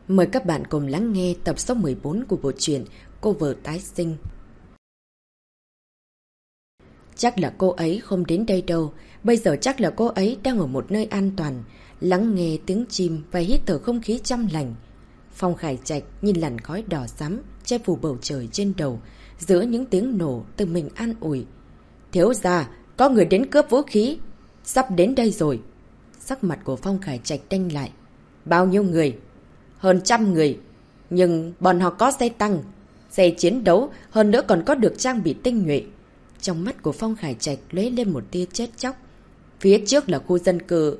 Mời các bạn cùng lắng nghe tập số 14 của bộ truyện Cô vợ tái sinh. Chắc là cô ấy không đến đây đâu. Bây giờ chắc là cô ấy đang ở một nơi an toàn, lắng nghe tiếng chim và hít thở không khí trong lành. Phong Khải Trạch nhìn làn khói đỏ xám che phủ bầu trời trên đầu, giữa những tiếng nổ tự mình an ủi. Thiếu gia, có người đến cướp vũ khí, sắp đến đây rồi. Sắc mặt của Phong Khải Trạch đanh lại. Bao nhiêu người? Hơn 100 người. Nhưng bọn họ có xe tăng, xe chiến đấu, hơn nữa còn có được trang bị tinh nhuệ. Trong mắt của Phong Khải Trạch lóe lên một tia chết chóc. Phía trước là khu dân cư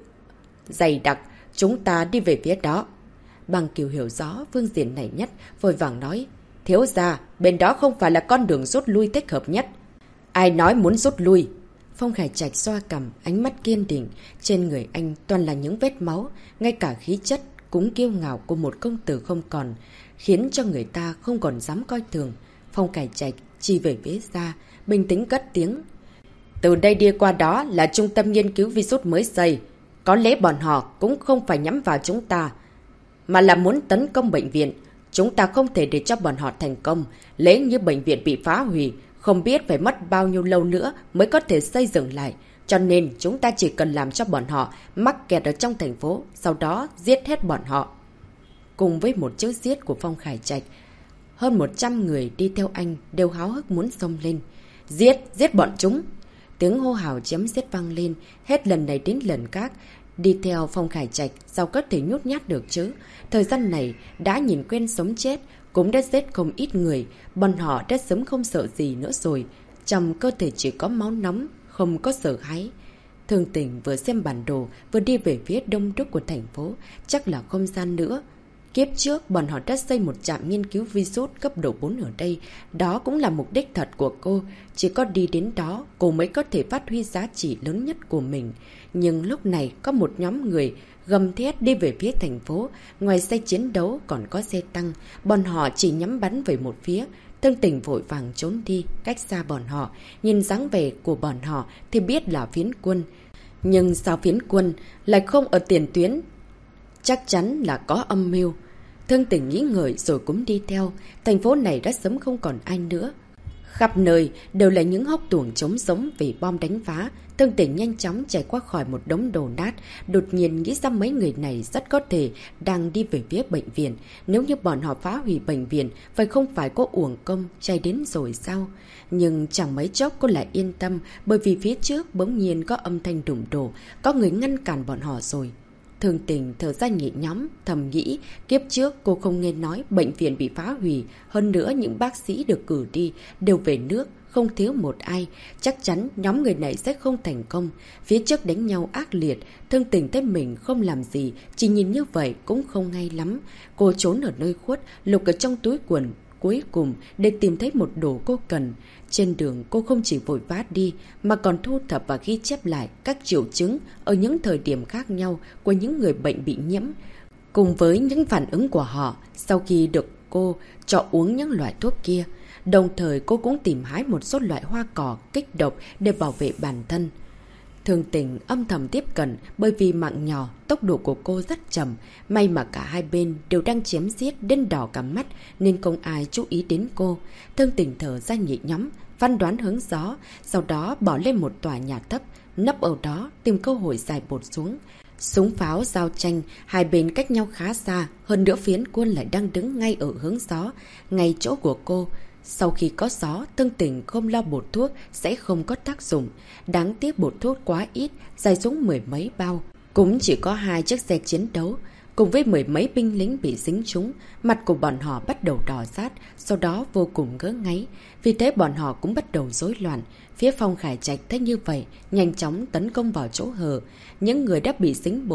dày đặc, chúng ta đi về phía đó. Bằng Kiều hiểu rõ phương diện này nhất, vội vàng nói. Thiếu gia, bên đó không phải là con đường rút lui thích hợp nhất. Ai nói muốn rút lui? Phong Khải Trạch xoa cằm, ánh mắt kiên định. Trên người anh toàn là những vết máu, ngay cả khí chất cũng kiêu ngạo của một công tử không còn, khiến cho người ta không còn dám coi thường. Phong Khải Trạch chỉ về phía xa, bình tĩnh cất tiếng. Từ đây đi qua đó là trung tâm nghiên cứu virus mới xây. Có lẽ bọn họ cũng không phải nhắm vào chúng ta, mà là muốn tấn công bệnh viện. Chúng ta không thể để cho bọn họ thành công. Lẽ như bệnh viện bị phá hủy, không biết phải mất bao nhiêu lâu nữa mới có thể xây dựng lại. Cho nên chúng ta chỉ cần làm cho bọn họ mắc kẹt ở trong thành phố, sau đó giết hết bọn họ. Cùng với một chữ giết của Phong Khải Trạch, hơn 100 người đi theo anh đều háo hức muốn xông lên. Giết, giết bọn chúng! Tiếng hô hào chém giết vang lên, hết lần này đến lần khác. Đi theo Phong Khải Trạch sao có thể nhút nhát được chứ? Thời gian này đã nhìn quen sống chết, cũng đã giết không ít người. Bọn họ đã sớm không sợ gì nữa rồi. Trong cơ thể chỉ có máu nóng, không có sợ hãi. Thương Tình vừa xem bản đồ, vừa đi về phía đông đúc của thành phố. Chắc là không gian nữa. Kiếp trước, bọn họ đã xây một trạm nghiên cứu virus cấp độ 4 ở đây. Đó cũng là mục đích thật của cô. Chỉ có đi đến đó, cô mới có thể phát huy giá trị lớn nhất của mình. Nhưng lúc này, có một nhóm người gầm thét đi về phía thành phố. Ngoài xe chiến đấu còn có xe tăng. Bọn họ chỉ nhắm bắn về một phía. Thương Tình vội vàng trốn đi, cách xa bọn họ. Nhìn dáng vẻ của bọn họ thì biết là phiến quân. Nhưng sao phiến quân lại không ở tiền tuyến? Chắc chắn là có âm mưu. Thương Tình nghĩ ngợi rồi cũng đi theo. Thành phố này đã sớm không còn ai nữa. Khắp nơi đều là những hốc tuồng trống sống vì bom đánh phá. Thương Tình nhanh chóng chạy qua khỏi một đống đổ nát. Đột nhiên nghĩ ra mấy người này rất có thể đang đi về phía bệnh viện. Nếu như bọn họ phá hủy bệnh viện, vậy không phải có uổng công chạy đến rồi sao? Nhưng chẳng mấy chốc cô lại yên tâm, bởi vì phía trước bỗng nhiên có âm thanh đụng đổ. Có người ngăn cản bọn họ rồi. Thương Tình thở ra nhẹ nhõm, thầm nghĩ, kiếp trước cô không nghe nói bệnh viện bị phá hủy, hơn nữa những bác sĩ được cử đi đều về nước, không thiếu một ai, chắc chắn nhóm người này sẽ không thành công. Phía trước đánh nhau ác liệt, Thương Tình thấy mình không làm gì, chỉ nhìn như vậy cũng không ngay lắm. Cô trốn ở nơi khuất, lục ở trong túi quần, cuối cùng để tìm thấy một đồ cô cần. Trên đường cô không chỉ vội vã đi mà còn thu thập và ghi chép lại các triệu chứng ở những thời điểm khác nhau của những người bệnh bị nhiễm, cùng với những phản ứng của họ sau khi được cô cho uống những loại thuốc kia. Đồng thời cô cũng tìm hái một số loại hoa cỏ kích độc để bảo vệ bản thân. Thương Tình âm thầm tiếp cận, bởi vì mạng nhỏ, tốc độ của cô rất chậm. May mà cả hai bên đều đang chém giết đến đỏ cả mắt nên không ai chú ý đến cô. Thương Tình thở ra nhẹ nhõm, phán đoán hướng gió, sau đó bỏ lên một tòa nhà thấp, nấp ở đó tìm cơ hội giải bột xuống. Súng pháo giao tranh, hai bên cách nhau khá xa, hơn nữa phiến quân lại đang đứng ngay ở hướng gió, ngay chỗ của cô. Sau khi có gió, Thương Tình không lo bột thuốc sẽ không có tác dụng. Đáng tiếc bột thuốc quá ít, dài xuống 10 mấy bao. Cũng chỉ có 2 chiếc xe chiến đấu, cùng với 10 mấy binh lính bị dính trúng. Mặt của bọn họ bắt đầu đỏ rát, sau đó vô cùng ngỡ ngáy. Vì thế bọn họ cũng bắt đầu rối loạn. Phía Phong Khải Trạch thấy như vậy, nhanh chóng tấn công vào chỗ hở. Những người đã bị dính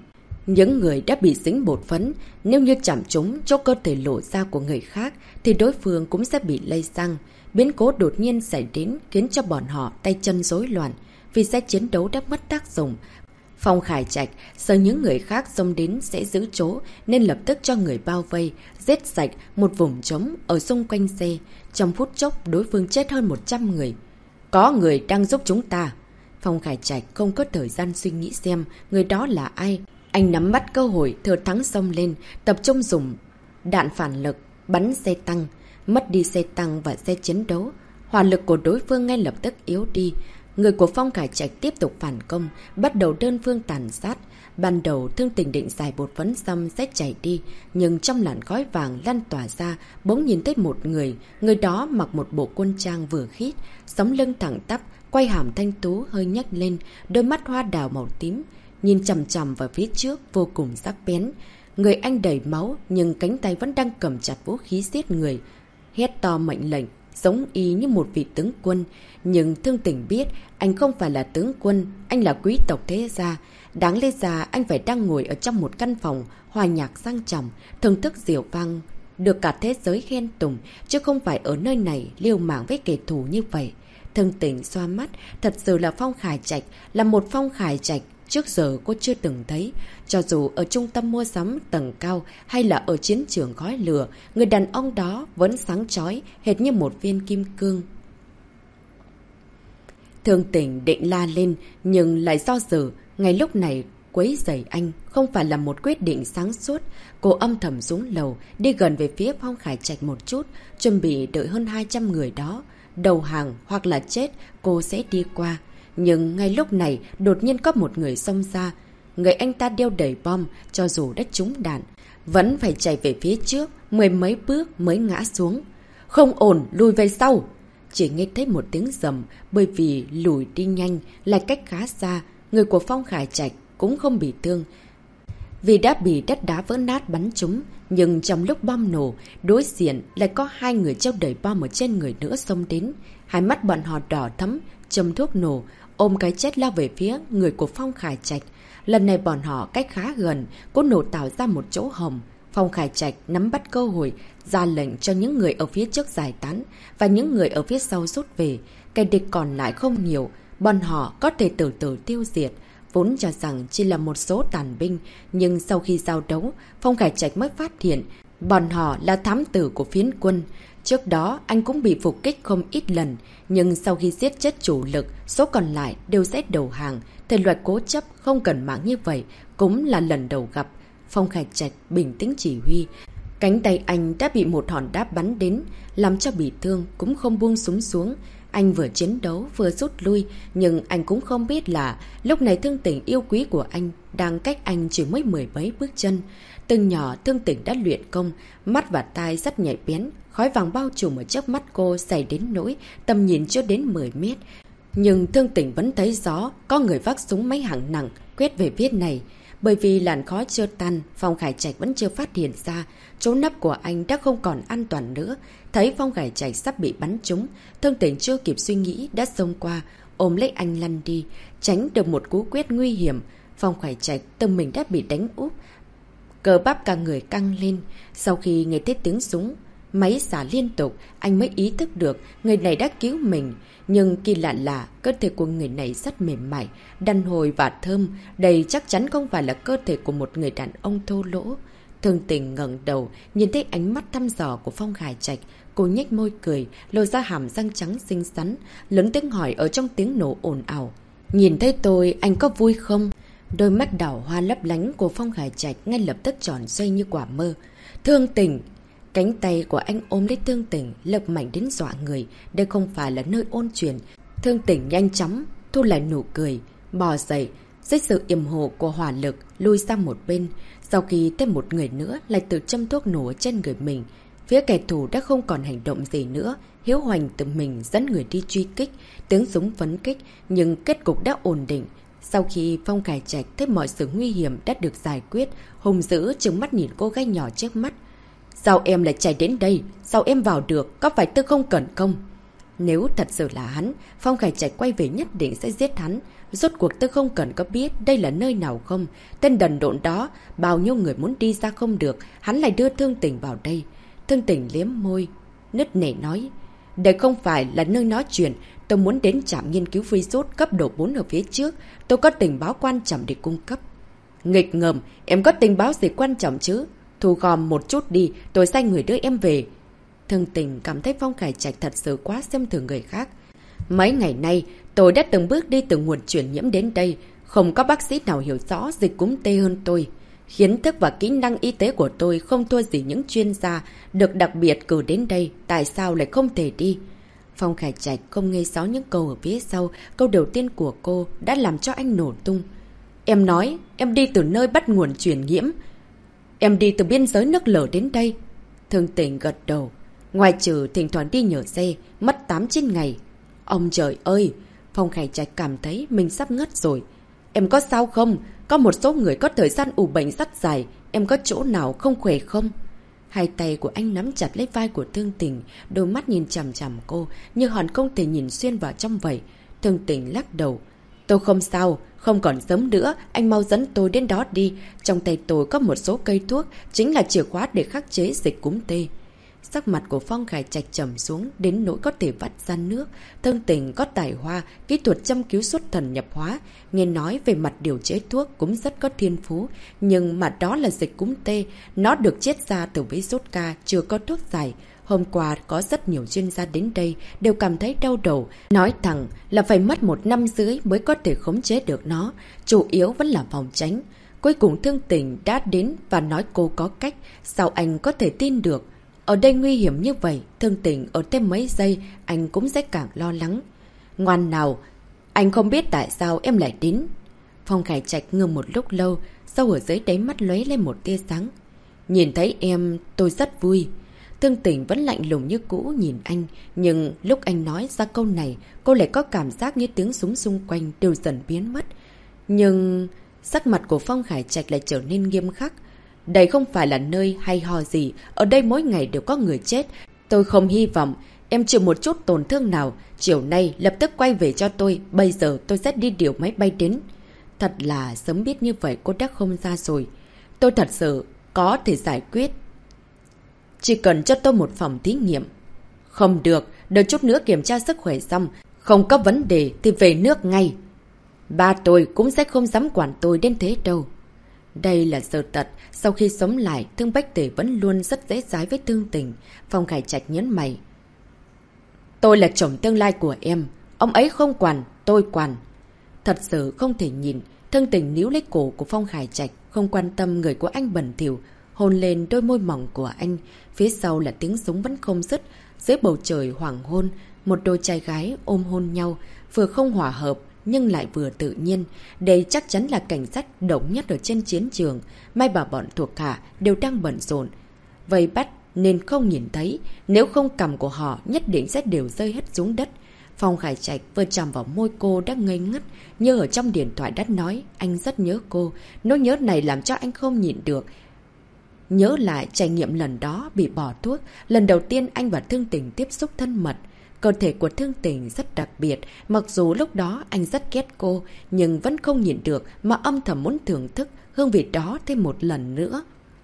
bột phấn, nếu như chạm trúng chỗ cơ thể lộ ra của người khác, thì đối phương cũng sẽ bị lây sang. Biến cố đột nhiên xảy đến khiến cho bọn họ tay chân rối loạn. Vì xe chiến đấu đã mất tác dụng, Phong Khải Trạch sợ những người khác xông đến sẽ giữ chỗ nên lập tức cho người bao vây, giết sạch một vùng trống ở xung quanh xe. Trong phút chốc đối phương chết hơn 100 người. Có người đang giúp chúng ta. Phong Khải Trạch không có thời gian suy nghĩ xem người đó là ai. Anh nắm bắt cơ hội thừa thắng xông lên, tập trung dùng đạn phản lực, bắn xe tăng, mất đi xe tăng và xe chiến đấu. Hỏa lực của đối phương ngay lập tức yếu đi. Người của Phong Khải Trạch tiếp tục phản công, bắt đầu đơn phương tàn sát. Ban đầu Thương Tình định giải bột phấn xong sẽ chạy đi, nhưng trong làn khói vàng lan tỏa ra, bỗng nhìn thấy một người. Người đó mặc một bộ quân trang vừa khít, sống lưng thẳng tắp, quay hàm thanh tú hơi nhếch lên, đôi mắt hoa đào màu tím, nhìn chằm chằm vào phía trước vô cùng sắc bén. Người anh đầy máu nhưng cánh tay vẫn đang cầm chặt vũ khí giết người. Hét to mệnh lệnh, giống y như một vị tướng quân. Nhưng Thương Tình biết anh không phải là tướng quân, anh là quý tộc thế gia. Đáng lẽ ra anh phải đang ngồi ở trong một căn phòng hòa nhạc sang trọng, thưởng thức rượu vang, được cả thế giới khen tùng, chứ không phải ở nơi này liều mạng với kẻ thù như vậy. Thương Tình xoa mắt, thật sự là Phong Khải Trạch, là một Phong Khải Trạch trước giờ cô chưa từng thấy. Cho dù ở trung tâm mua sắm tầng cao hay là ở chiến trường khói lửa, người đàn ông đó vẫn sáng chói hệt như một viên kim cương. Thương Tình định la lên nhưng lại do dự. Ngay lúc này quấy rầy anh không phải là một quyết định sáng suốt. Cô âm thầm xuống lầu, đi gần về phía Phong Khải Trạch một chút, chuẩn bị đợi hơn 200 người đó đầu hàng hoặc là chết, cô sẽ đi qua. Nhưng ngay lúc này đột nhiên có một người xông ra. Người anh ta đeo đầy bom, cho dù đã trúng đạn vẫn phải chạy về phía trước, mười mấy bước mới ngã xuống. Không ổn, lùi về sau. Chỉ nghe thấy một tiếng rầm, bởi vì lùi đi nhanh, lại cách khá xa. Người của Phong Khải Trạch cũng không bị thương, vì đã bị đất đá vỡ nát bắn trúng. Nhưng trong lúc bom nổ, đối diện lại có hai người treo đầy bom ở trên người nữa xông đến. Hai mắt bọn họ đỏ thẫm, châm thuốc nổ, ôm cái chết lao về phía người của Phong Khải Trạch. Lần này bọn họ cách khá gần, cố nổ tạo ra một chỗ hồng. Phong Khải Trạch nắm bắt cơ hội, ra lệnh cho những người ở phía trước giải tán và những người ở phía sau rút về. Kẻ địch còn lại không nhiều, bọn họ có thể từ từ tiêu diệt. Vốn cho rằng chỉ là một số tàn binh, nhưng sau khi giao đấu, Phong Khải Trạch mới phát hiện bọn họ là thám tử của phiến quân. Trước đó anh cũng bị phục kích không ít lần, nhưng sau khi giết chết chủ lực, số còn lại đều sẽ đầu hàng. Thể loại cố chấp không cần mạng như vậy cũng là lần đầu gặp. Phong Khải Trạch bình tĩnh chỉ huy. Cánh tay anh đã bị một hòn đá bắn đến, làm cho bị thương cũng không buông súng xuống. Anh vừa chiến đấu vừa rút lui, nhưng anh cũng không biết là lúc này Thương Tình yêu quý của anh đang cách anh chỉ mới mười mấy bước chân. Từng nhỏ Thương Tình đã luyện công, mắt và tai rất nhạy bén, khói vàng bao trùm ở trước mắt cô dày đến nỗi tầm nhìn chưa đến 10 mét. Nhưng Thương Tình vẫn thấy rõ có người vác súng máy hạng nặng quét về phía này. Bởi vì làn khói chưa tan, Phong Khải Trạch vẫn chưa phát hiện ra chỗ nấp của anh đã không còn an toàn nữa. Thấy Phong Khải Trạch sắp bị bắn trúng, Thương Tình chưa kịp suy nghĩ đã xông qua, ôm lấy anh lăn đi, tránh được một cú quét nguy hiểm. Phong Khải Trạch tâm mình đã bị đánh úp, cơ bắp cả người căng lên. Sau khi nghe thấy tiếng súng máy xả liên tục, anh mới ý thức được người này đã cứu mình. Nhưng kỳ lạ là cơ thể của người này rất mềm mại, đàn hồi và thơm. Đây chắc chắn không phải là cơ thể của một người đàn ông thô lỗ. Thương Tình ngẩng đầu, nhìn thấy ánh mắt thăm dò của Phong Khải Trạch. Cô nhếch môi cười, lôi ra hàm răng trắng xinh xắn, lớn tiếng hỏi ở trong tiếng nổ ồn ào. Nhìn thấy tôi, anh có vui không? Đôi mắt đỏ hoa lấp lánh của Phong Khải Trạch ngay lập tức tròn xoay như quả mơ. Thương Tình! Cánh tay của anh ôm lấy Thương Tình, lực mạnh đến dọa người. Đây không phải là nơi ôn chuyện. Thương Tình nhanh chóng thu lại nụ cười, bò dậy, dưới sự yểm hộ của hỏa lực lui sang một bên. Sau khi thêm một người nữa lại tự châm thuốc nổ trên người mình, phía kẻ thù đã không còn hành động gì nữa. Hiếu Hoành tự mình dẫn người đi truy kích, tiếng súng phấn kích, nhưng kết cục đã ổn định. Sau khi Phong Khải Trạch thấy mọi sự nguy hiểm đã được giải quyết, hùng dữ trừng mắt nhìn cô gái nhỏ trước mắt. Sao em lại chạy đến đây? Sao em vào được? Có phải tôi không cần công? Nếu thật sự là hắn, Phong Khải Trạch quay về nhất định sẽ giết hắn. Rốt cuộc tôi không cần có biết đây là nơi nào không? Tên đần độn đó, bao nhiêu người muốn đi ra không được, hắn lại đưa Thương Tình vào đây. Thương Tình liếm môi, nứt nẻ nói. Đây không phải là nơi nói chuyện, tôi muốn đến trạm nghiên cứu virus cấp độ 4 ở phía trước. Tôi có tình báo quan trọng để cung cấp. Nghịch ngợm, em có tình báo gì quan trọng chứ? Thu gom một chút đi, tôi sai người đưa em về. Thương Tình cảm thấy Phong Khải Trạch thật sự quá xem thường người khác. Mấy ngày nay, tôi đã từng bước đi từ nguồn truyền nhiễm đến đây. Không có bác sĩ nào hiểu rõ dịch cúm T hơn tôi. Kiến thức và kỹ năng y tế của tôi không thua gì những chuyên gia được đặc biệt cử đến đây. Tại sao lại không thể đi? Phong Khải Trạch không nghe rõ những câu ở phía sau. Câu đầu tiên của cô đã làm cho anh nổ tung. Em nói, em đi từ nơi bắt nguồn truyền nhiễm. Em đi từ biên giới nước lở đến đây. Thương Tình gật đầu. Ngoài trừ thỉnh thoảng đi nhờ xe, mất 8-9 ngày. Ông trời ơi! Phong Khải Trạch cảm thấy mình sắp ngất rồi. Em có sao không? Có một số người có thời gian ủ bệnh rất dài. Em có chỗ nào không khỏe không? Hai tay của anh nắm chặt lấy vai của Thương Tình, đôi mắt nhìn chằm chằm cô, như hòn không thể nhìn xuyên vào trong vậy. Thương Tình lắc đầu. Tôi không sao, không còn sớm nữa, anh mau dẫn tôi đến đó đi. Trong tay tôi có một số cây thuốc, chính là chìa khóa để khắc chế dịch cúm T. Sắc mặt của Phong Khải Trạch trầm xuống, đến nỗi có thể vắt ra nước. Thương Tình có tài hoa, kỹ thuật châm cứu xuất thần nhập hóa. Nghe nói về mặt điều chế thuốc cũng rất có thiên phú. Nhưng mà đó là dịch cúm T, nó được chiết ra từ với sốt ca, chưa có thuốc giải. Hôm qua có rất nhiều chuyên gia đến đây đều cảm thấy đau đầu. Nói thẳng là phải mất 1 năm rưỡi mới có thể khống chế được nó. Chủ yếu vẫn là phòng tránh. Cuối cùng Thương Tình đã đến và nói cô có cách. Sao anh có thể tin được? Ở đây nguy hiểm như vậy, Thương Tình ở thêm mấy giây, anh cũng sẽ càng lo lắng. Ngoan nào, anh không biết tại sao em lại đến. Phong Khải Trạch ngừng một lúc lâu, sau ở dưới đáy mắt lóe lên một tia sáng. Nhìn thấy em, tôi rất vui. Thương Tình vẫn lạnh lùng như cũ nhìn anh, nhưng lúc anh nói ra câu này, cô lại có cảm giác như tiếng súng xung quanh đều dần biến mất. Nhưng sắc mặt của Phong Khải Trạch lại trở nên nghiêm khắc. Đây không phải là nơi hay ho gì, ở đây mỗi ngày đều có người chết. Tôi không hy vọng em chịu một chút tổn thương nào. Chiều nay lập tức quay về cho tôi, bây giờ tôi sẽ đi điều máy bay đến. Thật là sớm biết như vậy cô đã không ra rồi. Tôi thật sự có thể giải quyết. Chỉ cần cho tôi một phòng thí nghiệm. Không được, đợi chút nữa kiểm tra sức khỏe xong, không có vấn đề thì về nước ngay. Ba tôi cũng sẽ không dám quản tôi đến thế đâu. Đây là sự thật, sau khi sống lại, Thương Bách Tể vẫn luôn rất dễ dãi với Thương Tình. Phong Khải Trạch nhấn mày. Tôi là chồng tương lai của em, ông ấy không quản, tôi quản. Thật sự không thể nhìn, Thương Tình níu lấy cổ của Phong Khải Trạch, không quan tâm người của anh bẩn thỉu, hôn lên đôi môi mỏng của anh. Phía sau là tiếng súng vẫn không dứt, dưới bầu trời hoàng hôn, một đôi trai gái ôm hôn nhau, vừa không hòa hợp nhưng lại vừa tự nhiên. Đây chắc chắn là cảnh sát độc nhất ở trên chiến trường. May bảo bọn thuộc hạ đều đang bận rộn, vây bắt nên không nhìn thấy. Nếu không cầm của họ nhất định sẽ đều rơi hết xuống đất. Phong Khải Trạch vừa chạm vào môi cô đã ngây ngất. Như ở trong điện thoại đã nói, anh rất nhớ cô. Nỗi nhớ này làm cho anh không nhịn được. Nhớ lại trải nghiệm lần đó bị bỏ thuốc, lần đầu tiên anh và Thương Tình tiếp xúc thân mật. Cơ thể của Thương Tình rất đặc biệt, mặc dù lúc đó anh rất ghét cô, nhưng vẫn không nhịn được mà âm thầm muốn thưởng thức hương vị đó thêm một lần nữa.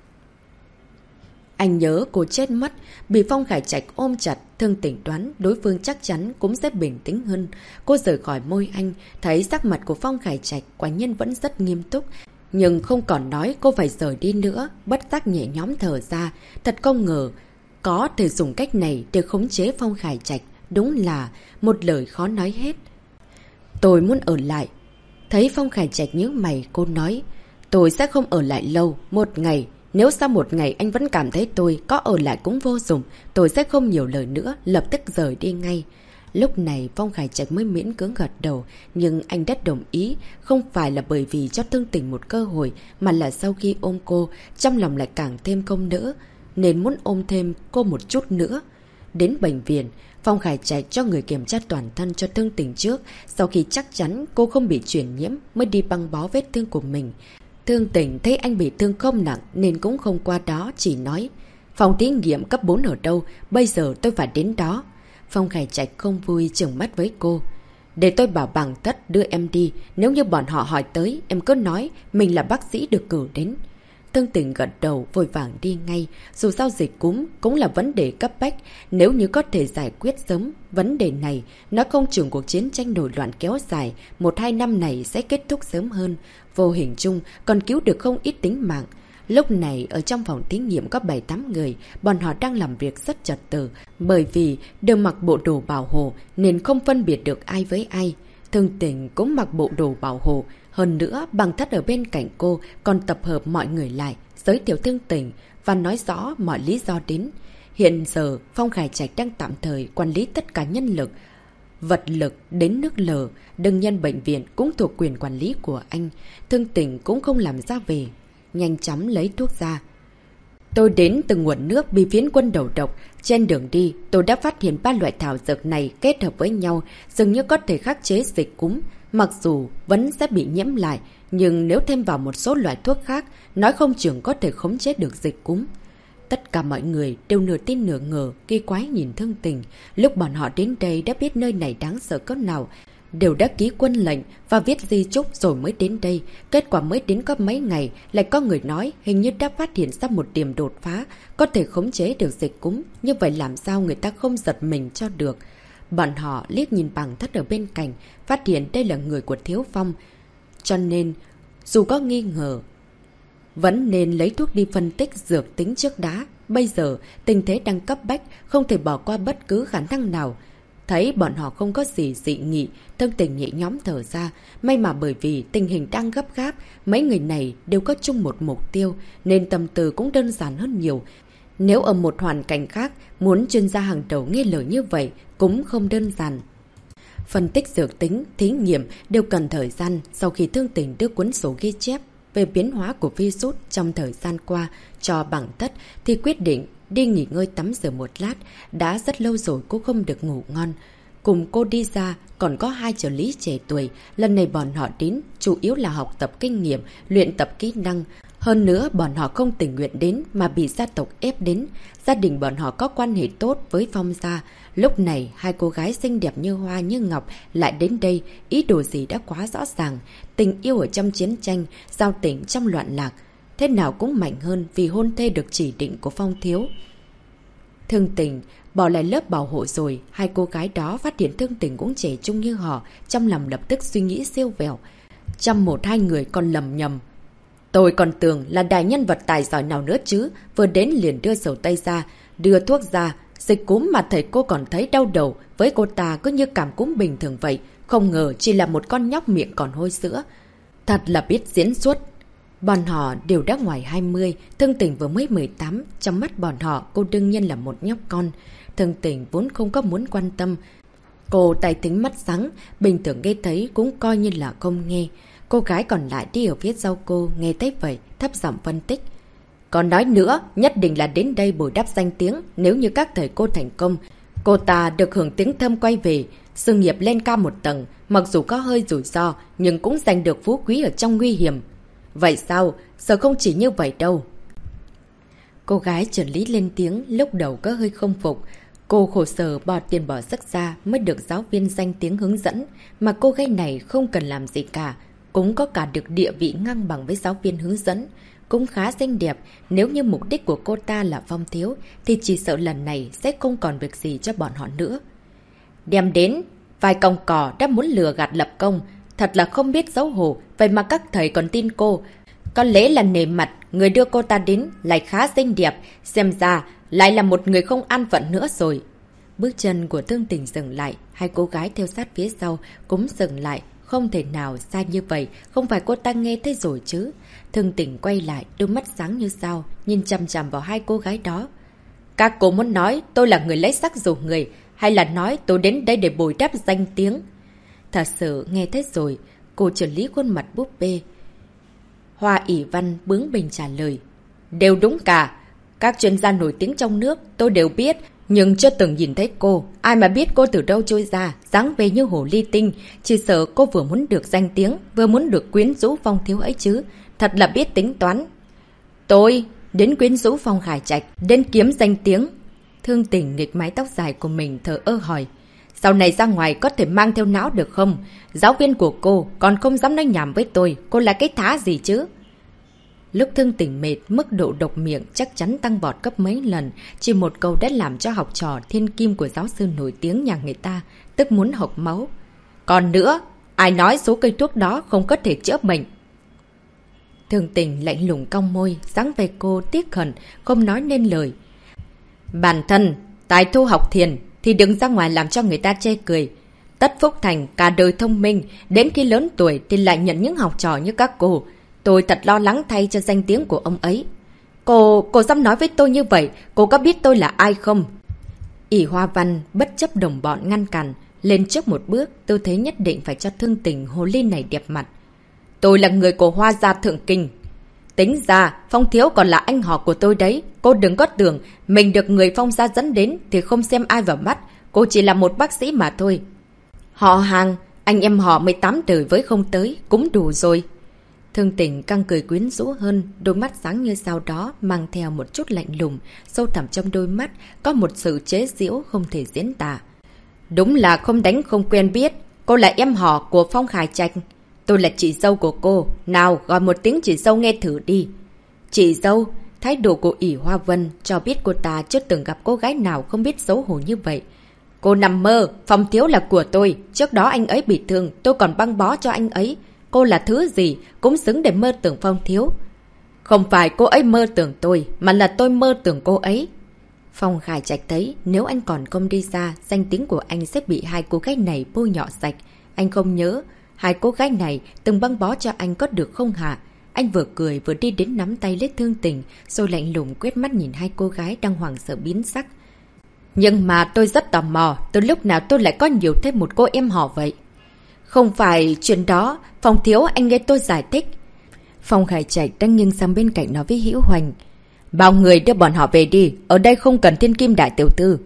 Anh nhớ cô chết mất, bị Phong Khải Trạch ôm chặt, Thương Tình đoán đối phương chắc chắn cũng sẽ bình tĩnh hơn. Cô rời khỏi môi anh, thấy sắc mặt của Phong Khải Trạch quả nhiên vẫn rất nghiêm túc. Nhưng không còn nói cô phải rời đi nữa, bất giác nhẹ nhõm thở ra, thật không ngờ có thể dùng cách này để khống chế Phong Khải Trạch. Đúng là một lời khó nói hết. Tôi muốn ở lại. Thấy Phong Khải Trạch nhíu mày, cô nói, tôi sẽ không ở lại lâu, 1 ngày. Nếu sau 1 ngày anh vẫn cảm thấy tôi có ở lại cũng vô dụng, tôi sẽ không nhiều lời nữa, lập tức rời đi ngay. Lúc này Phong Khải Trạch mới miễn cưỡng gật đầu, nhưng anh đã đồng ý, không phải là bởi vì cho Thương Tình một cơ hội, mà là sau khi ôm cô, trong lòng lại càng thêm không nỡ, nên muốn ôm thêm cô một chút nữa. Đến bệnh viện, Phong Khải Trạch cho người kiểm tra toàn thân cho Thương Tình trước, sau khi chắc chắn cô không bị truyền nhiễm mới đi băng bó vết thương của mình. Thương Tình thấy anh bị thương không nặng nên cũng không qua đó, chỉ nói, phòng thí nghiệm cấp 4 ở đâu, bây giờ tôi phải đến đó. Phong Khải Trạch không vui trừng mắt với cô. Để tôi bảo bằng tất đưa em đi, nếu như bọn họ hỏi tới, em cứ nói mình là bác sĩ được cử đến. Thương Tình gật đầu vội vàng đi ngay, dù sao dịch cúm cũng là vấn đề cấp bách, nếu như có thể giải quyết sớm vấn đề này, nó không chừng cuộc chiến tranh nổi loạn kéo dài, 1-2 năm này sẽ kết thúc sớm hơn, vô hình chung còn cứu được không ít tính mạng. Lúc này ở trong phòng thí nghiệm có 7-8 người, bọn họ đang làm việc rất trật tự, bởi vì đều mặc bộ đồ bảo hộ nên không phân biệt được ai với ai. Thương Tình cũng mặc bộ đồ bảo hộ, Hơn nữa, Bằng Thất ở bên cạnh cô còn tập hợp mọi người lại, giới thiệu Thương Tình và nói rõ mọi lý do đến. Hiện giờ, Phong Khải Trạch đang tạm thời quản lý tất cả nhân lực, vật lực đến nước lờ. Đương nhân bệnh viện cũng thuộc quyền quản lý của anh. Thương Tình cũng không làm ra về. Nhanh chóng lấy thuốc ra. Tôi đến từ nguồn nước bị phiến quân đầu độc. Trên đường đi, tôi đã phát hiện 3 loại thảo dược này kết hợp với nhau, dường như có thể khắc chế dịch cúm. Mặc dù vẫn sẽ bị nhiễm lại, nhưng nếu thêm vào một số loại thuốc khác, nói không chừng có thể khống chế được dịch cúm. Tất cả mọi người đều nửa tin nửa ngờ, kỳ quái nhìn Thương Tình. Lúc bọn họ đến đây đã biết nơi này đáng sợ cỡ nào, đều đã ký quân lệnh và viết di chúc rồi mới đến đây. Kết quả mới đến có mấy ngày, lại có người nói hình như đã phát hiện ra một điểm đột phá, có thể khống chế được dịch cúm. Như vậy làm sao người ta không giật mình cho được. Bọn họ liếc nhìn Bằng Thất ở bên cạnh, phát hiện đây là người của Thiếu Phong. Cho nên, dù có nghi ngờ, vẫn nên lấy thuốc đi phân tích dược tính trước đã. Bây giờ, tình thế đang cấp bách, không thể bỏ qua bất cứ khả năng nào. Thấy bọn họ không có gì dị nghị, Thương Tình nhẹ nhóm thở ra. May mà bởi vì tình hình đang gấp gáp, mấy người này đều có chung một mục tiêu, nên tâm tư cũng đơn giản hơn nhiều. Nếu ở một hoàn cảnh khác, muốn chuyên gia hàng đầu nghe lời như vậy cũng không đơn giản. Phân tích dược tính, thí nghiệm đều cần thời gian. Sau khi Thương Tình đưa cuốn sổ ghi chép về biến hóa của virus trong thời gian qua cho Bằng Thất, thì quyết định đi nghỉ ngơi tắm rửa một lát. Đã rất lâu rồi cô không được ngủ ngon. Cùng cô đi ra còn có 2 trợ lý trẻ tuổi. Lần này bọn họ đến chủ yếu là học tập kinh nghiệm, luyện tập kỹ năng. Hơn nữa bọn họ không tình nguyện đến mà bị gia tộc ép đến. Gia đình bọn họ có quan hệ tốt với Phong gia. Lúc này 2 cô gái xinh đẹp như hoa như ngọc lại đến đây, ý đồ gì đã quá rõ ràng. Tình yêu ở trong chiến tranh, giao tình trong loạn lạc, thế nào cũng mạnh hơn vì hôn thê được chỉ định của Phong thiếu. Thương Tình bỏ lại lớp bảo hộ rồi, 2 cô gái đó phát hiện Thương Tình cũng trẻ trung như họ, trong lòng lập tức suy nghĩ siêu vẹo. Trong 1-2 người còn lầm nhầm. Tôi còn tưởng là đại nhân vật tài giỏi nào nữa chứ, vừa đến liền đưa sầu tay ra, đưa thuốc ra, dịch cúm mà thầy cô còn thấy đau đầu, với cô ta cứ như cảm cúm bình thường vậy, không ngờ chỉ là một con nhóc miệng còn hôi sữa. Thật là biết diễn xuất. Bọn họ đều đã ngoài 20, Thương Tình vừa mới 18, trong mắt bọn họ cô đương nhiên là một nhóc con. Thương Tình vốn không có muốn quan tâm. Cô tài tính mắt sáng, bình thường nghe thấy cũng coi như là không nghe. Cô gái còn lại đi ở phía sau cô, nghe thấy vậy, thấp giọng phân tích. Còn nói nữa, nhất định là đến đây bồi đắp danh tiếng, nếu như các thầy cô thành công. Cô ta được hưởng tiếng thơm quay về, sự nghiệp lên cao một tầng, mặc dù có hơi rủi ro, nhưng cũng giành được phú quý ở trong nguy hiểm. Vậy sao? Giờ không chỉ như vậy đâu. Cô gái trợ lý lên tiếng, lúc đầu có hơi không phục. Cô khổ sở bỏ tiền bỏ sức ra mới được giáo viên danh tiếng hướng dẫn, mà cô gái này không cần làm gì cả, cũng có cả được địa vị ngang bằng với giáo viên hướng dẫn, cũng khá xinh đẹp. Nếu như mục đích của cô ta là Phong thiếu, thì chỉ sợ lần này sẽ không còn việc gì cho bọn họ nữa. Đem đến vài còng cỏ đã muốn lừa gạt lập công, thật là không biết xấu hổ, vậy mà các thầy còn tin cô. Có lẽ là nể mặt, người đưa cô ta đến lại khá xinh đẹp, xem ra lại là một người không an phận nữa rồi. Bước chân của Thương Tình dừng lại, 2 cô gái theo sát phía sau cũng dừng lại. Không thể nào sai như vậy, không phải cô ta nghe thấy rồi chứ. Thương Tình quay lại, đôi mắt sáng như sao, nhìn chằm chằm vào 2 cô gái đó. Các cô muốn nói tôi là người lấy sắc dụ người, hay là nói tôi đến đây để bồi đắp danh tiếng? Thật sự nghe thấy rồi, cô trợ lý khuôn mặt búp bê Hoa ỷ văn bướng bỉnh trả lời. Đều đúng cả. Các chuyên gia nổi tiếng trong nước tôi đều biết, nhưng chưa từng nhìn thấy cô. Ai mà biết cô từ đâu trôi ra, dáng về như hồ ly tinh. Chỉ sợ cô vừa muốn được danh tiếng, vừa muốn được quyến rũ Phong thiếu ấy chứ. Thật là biết tính toán. Tôi đến quyến rũ Phong Khải Trạch, đến kiếm danh tiếng. Thương Tình nghịch mái tóc dài của mình thở ơ hỏi. Sau này ra ngoài có thể mang theo não được không? Giáo viên của cô còn không dám nói nhảm với tôi. Cô là cái thá gì chứ? Lúc Thương Tình mệt, mức độ độc miệng chắc chắn tăng vọt gấp mấy lần. Chỉ một câu đã làm cho học trò thiên kim của giáo sư nổi tiếng nhà người ta tức muốn hộc máu. Còn nữa, ai nói số cây thuốc đó không có thể chữa bệnh? Thương Tình lạnh lùng cong môi, dáng về cô tiếc hận, không nói nên lời. Bản thân, tài thu học thiền thì đừng ra ngoài làm cho người ta chê cười. Tất Phúc Thành cả đời thông minh, đến khi lớn tuổi thì lại nhận những học trò như các cô. Tôi thật lo lắng thay cho danh tiếng của ông ấy. Cô dám nói với tôi như vậy, cô có biết tôi là ai không? ỷ Hoa Văn bất chấp đồng bọn ngăn cản, lên trước một bước, tư thế nhất định phải cho Thương Tình hồ ly này đẹp mặt. Tôi là người của Hoa gia thượng kinh. Tính ra, Phong thiếu còn là anh họ của tôi đấy. Cô đừng có tưởng mình được người Phong gia dẫn đến thì không xem ai vào mắt. Cô chỉ là một bác sĩ mà thôi. Họ hàng, anh em họ 18 đời với không tới, cũng đủ rồi. Thương Tình căng cười quyến rũ hơn, đôi mắt sáng như sao đó mang theo một chút lạnh lùng, sâu thẳm trong đôi mắt có một sự chế giễu không thể diễn tả. Đúng là không đánh không quen biết, cô là em họ của Phong Khải Trạch. Tôi là chị dâu của cô, nào gọi một tiếng chị dâu nghe thử đi. Chị dâu, thái độ của ỷ Hoa Vân cho biết cô ta chưa từng gặp cô gái nào không biết xấu hổ như vậy. Cô nằm mơ, Phong thiếu là của tôi, trước đó anh ấy bị thương, tôi còn băng bó cho anh ấy. Cô là thứ gì cũng xứng để mơ tưởng Phong thiếu. Không phải cô ấy mơ tưởng tôi, mà là tôi mơ tưởng cô ấy. Phong Khải Trạch thấy nếu anh còn không đi ra, danh tiếng của anh sẽ bị hai cô gái này bôi nhọ sạch. Anh không nhớ hai cô gái này từng băng bó cho anh có được không hả? Anh vừa cười vừa đi đến nắm tay lấy Thương Tình, rồi lạnh lùng quét mắt nhìn hai cô gái đang hoảng sợ biến sắc. Nhưng mà tôi rất tò mò, từ lúc nào tôi lại có nhiều thêm một cô em họ vậy? Không phải chuyện đó, Phong thiếu anh nghe tôi giải thích. Phong Khải Trạch đang nghiêng sang bên cạnh nói với Hữu Hoành. Bao người đưa bọn họ về đi, ở đây không cần thiên kim đại tiểu thư.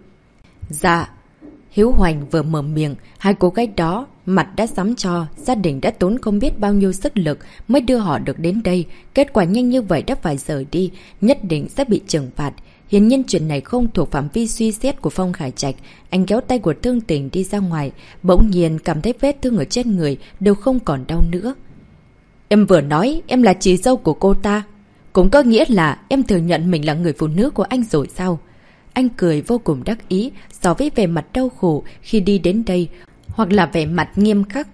Dạ. Hữu Hoành vừa mở miệng, hai cô gái đó mặt đã sắm cho, gia đình đã tốn không biết bao nhiêu sức lực mới đưa họ được đến đây. Kết quả nhanh như vậy đã phải rời đi, nhất định sẽ bị trừng phạt. Hiển nhiên chuyện này không thuộc phạm vi suy xét của Phong Khải Trạch. Anh kéo tay của Thương Tình đi ra ngoài, bỗng nhiên cảm thấy vết thương ở trên người đều không còn đau nữa. Em vừa nói em là chị dâu của cô ta, cũng có nghĩa là em thừa nhận mình là người phụ nữ của anh rồi sao? Anh cười vô cùng đắc ý so với vẻ mặt đau khổ khi đi đến đây, hoặc là vẻ mặt nghiêm khắc.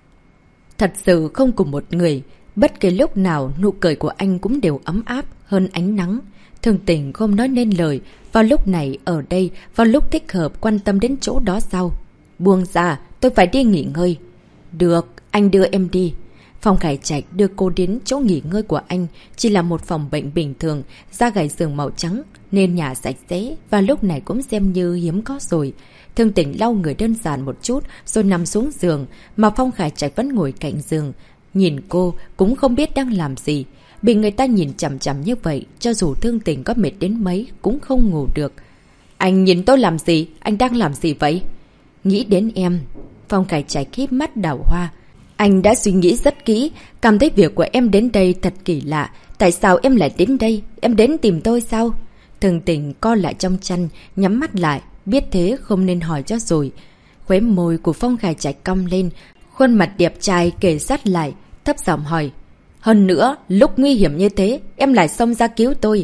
Thật sự không cùng một người, bất kỳ lúc nào nụ cười của anh cũng đều ấm áp hơn ánh nắng. Thương Tình không nói nên lời, vào lúc này ở đây, vào lúc thích hợp quan tâm đến chỗ đó sao? Buông ra, tôi phải đi nghỉ ngơi. Được, anh đưa em đi. Phong Khải Trạch đưa cô đến chỗ nghỉ ngơi của anh, chỉ là một phòng bệnh bình thường, da gạch giường màu trắng, nên nhà sạch sẽ, và lúc này cũng xem như hiếm có rồi. Thương Tình lau người đơn giản một chút, rồi nằm xuống giường, mà Phong Khải Trạch vẫn ngồi cạnh giường. Nhìn cô, cũng không biết đang làm gì. Bị người ta nhìn chằm chằm như vậy, cho dù Thương Tình có mệt đến mấy, cũng không ngủ được. Anh nhìn tôi làm gì? Anh đang làm gì vậy? Nghĩ đến em. Phong Khải Trạch híp mắt đảo hoa. Anh đã suy nghĩ rất kỹ, cảm thấy việc của em đến đây thật kỳ lạ. Tại sao em lại đến đây? Em đến tìm tôi sao? Thương Tình co lại trong chăn, nhắm mắt lại, biết thế không nên hỏi cho rồi. Khóe môi của Phong Khải Trạch cong lên, khuôn mặt đẹp trai kề sát lại, thấp giọng hỏi. Hơn nữa, lúc nguy hiểm như thế, em lại xông ra cứu tôi.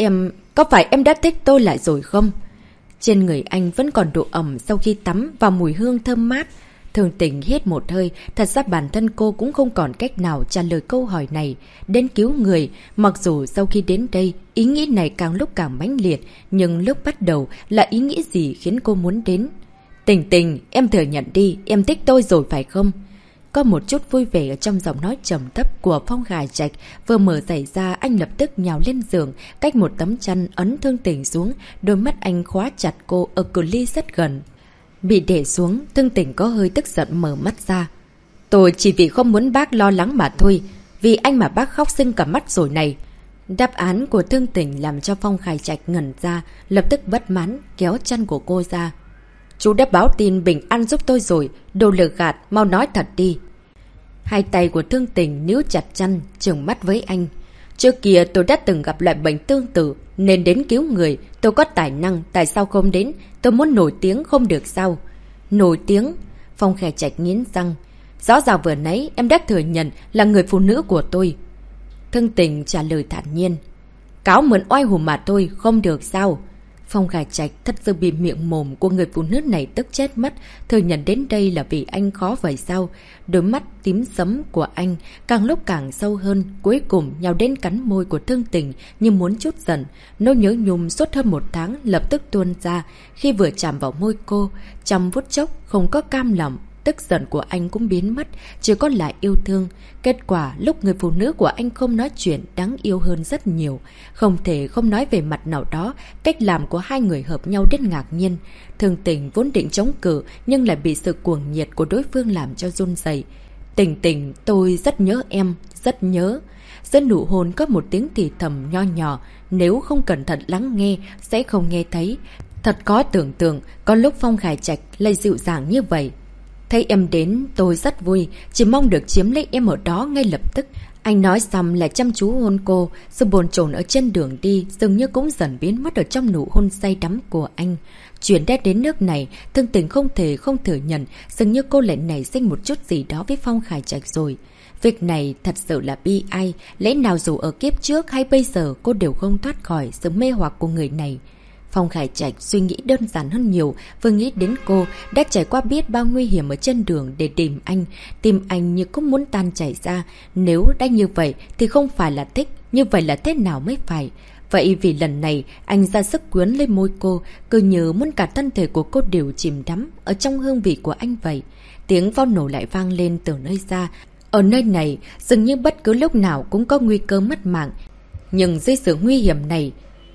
Có phải em đã thích tôi lại rồi không? Trên người anh vẫn còn độ ẩm sau khi tắm và mùi hương thơm mát. Thương Tình hít một hơi, thật ra bản thân cô cũng không còn cách nào trả lời câu hỏi này. Đến cứu người, mặc dù sau khi đến đây, ý nghĩ này càng lúc càng mãnh liệt, nhưng lúc bắt đầu là ý nghĩ gì khiến cô muốn đến? Tình Tình, em thừa nhận đi, em thích tôi rồi phải không? Có một chút vui vẻ ở trong giọng nói trầm thấp của Phong Khải Trạch, vừa mở giày ra anh lập tức nhào lên giường, cách một tấm chăn ấn Thương Tình xuống, đôi mắt anh khóa chặt cô ở cự ly rất gần. Bị để xuống, Thương Tình có hơi tức giận mở mắt ra. Tôi chỉ vì không muốn bác lo lắng mà thôi, vì anh mà bác khóc sưng cả mắt rồi này. Đáp án của Thương Tình làm cho Phong Khải Trạch ngẩn ra, lập tức bất mãn kéo chăn của cô ra. Chú đã báo tin bình an giúp tôi rồi, đồ lừa gạt, mau nói thật đi. Hai tay của Thương Tình níu chặt chăn, trừng mắt với anh. Trước kia tôi đã từng gặp loại bệnh tương tự, nên đến cứu người. Tôi có tài năng, tại sao không đến? Tôi muốn nổi tiếng không được sao? Nổi tiếng? Phong Khải Trạch nghiến răng. Rõ ràng vừa nãy em đã thừa nhận là người phụ nữ của tôi. Thương Tình trả lời thản nhiên. Cáo mượn oai hùm mà thôi, không được sao? Phong Khải Trạch thật sự bị miệng mồm của người phụ nữ này tức chết mất, thừa nhận đến đây là vì anh khó vậy sao? Đôi mắt tím sẫm của anh càng lúc càng sâu hơn, cuối cùng nhào đến cắn môi của Thương Tình như muốn chút giận. Nỗi nhớ nhung suốt hơn một tháng lập tức tuôn ra khi vừa chạm vào môi cô, trong phút chốc không có cam lòng, tức giận của anh cũng biến mất, chỉ còn lại yêu thương. Kết quả lúc người phụ nữ của anh không nói chuyện đáng yêu hơn rất nhiều. Không thể không nói về mặt nào đó, cách làm của hai người hợp nhau đến ngạc nhiên. Thương Tình vốn định chống cự nhưng lại bị sự cuồng nhiệt của đối phương làm cho run rẩy. Tình Tình, tôi rất nhớ em, rất nhớ. Giữa nụ hôn có một tiếng thì thầm nho nhỏ, nếu không cẩn thận lắng nghe sẽ không nghe thấy. Thật có tưởng tượng, có lúc Phong Khải Trạch lại dịu dàng như vậy. Thấy em đến, tôi rất vui, chỉ mong được chiếm lấy em ở đó ngay lập tức. Anh nói xong lại chăm chú hôn cô, sự bồn chồn ở trên đường đi dường như cũng dần biến mất ở trong nụ hôn say đắm của anh. Chuyện đã đến nước này, Thương Tình không thể không thừa nhận, dường như cô lại nảy sinh một chút gì đó với Phong Khải Trạch rồi. Việc này thật sự là bi ai, lẽ nào dù ở kiếp trước hay bây giờ cô đều không thoát khỏi sự mê hoặc của người này. Phong Khải Trạch suy nghĩ đơn giản hơn nhiều, vừa nghĩ đến cô đã trải qua biết bao nguy hiểm ở trên đường để tìm anh. Tìm anh như cũng muốn tan chảy ra, nếu đã như vậy thì không phải là thích, như vậy là thế nào mới phải. Vậy vì lần này anh ra sức cuốn lên môi cô, cứ như muốn cả thân thể của cô đều chìm đắm ở trong hương vị của anh vậy. Tiếng pháo nổ lại vang lên từ nơi xa. Ở nơi này dường như bất cứ lúc nào cũng có nguy cơ mất mạng, nhưng dưới sự nguy hiểm này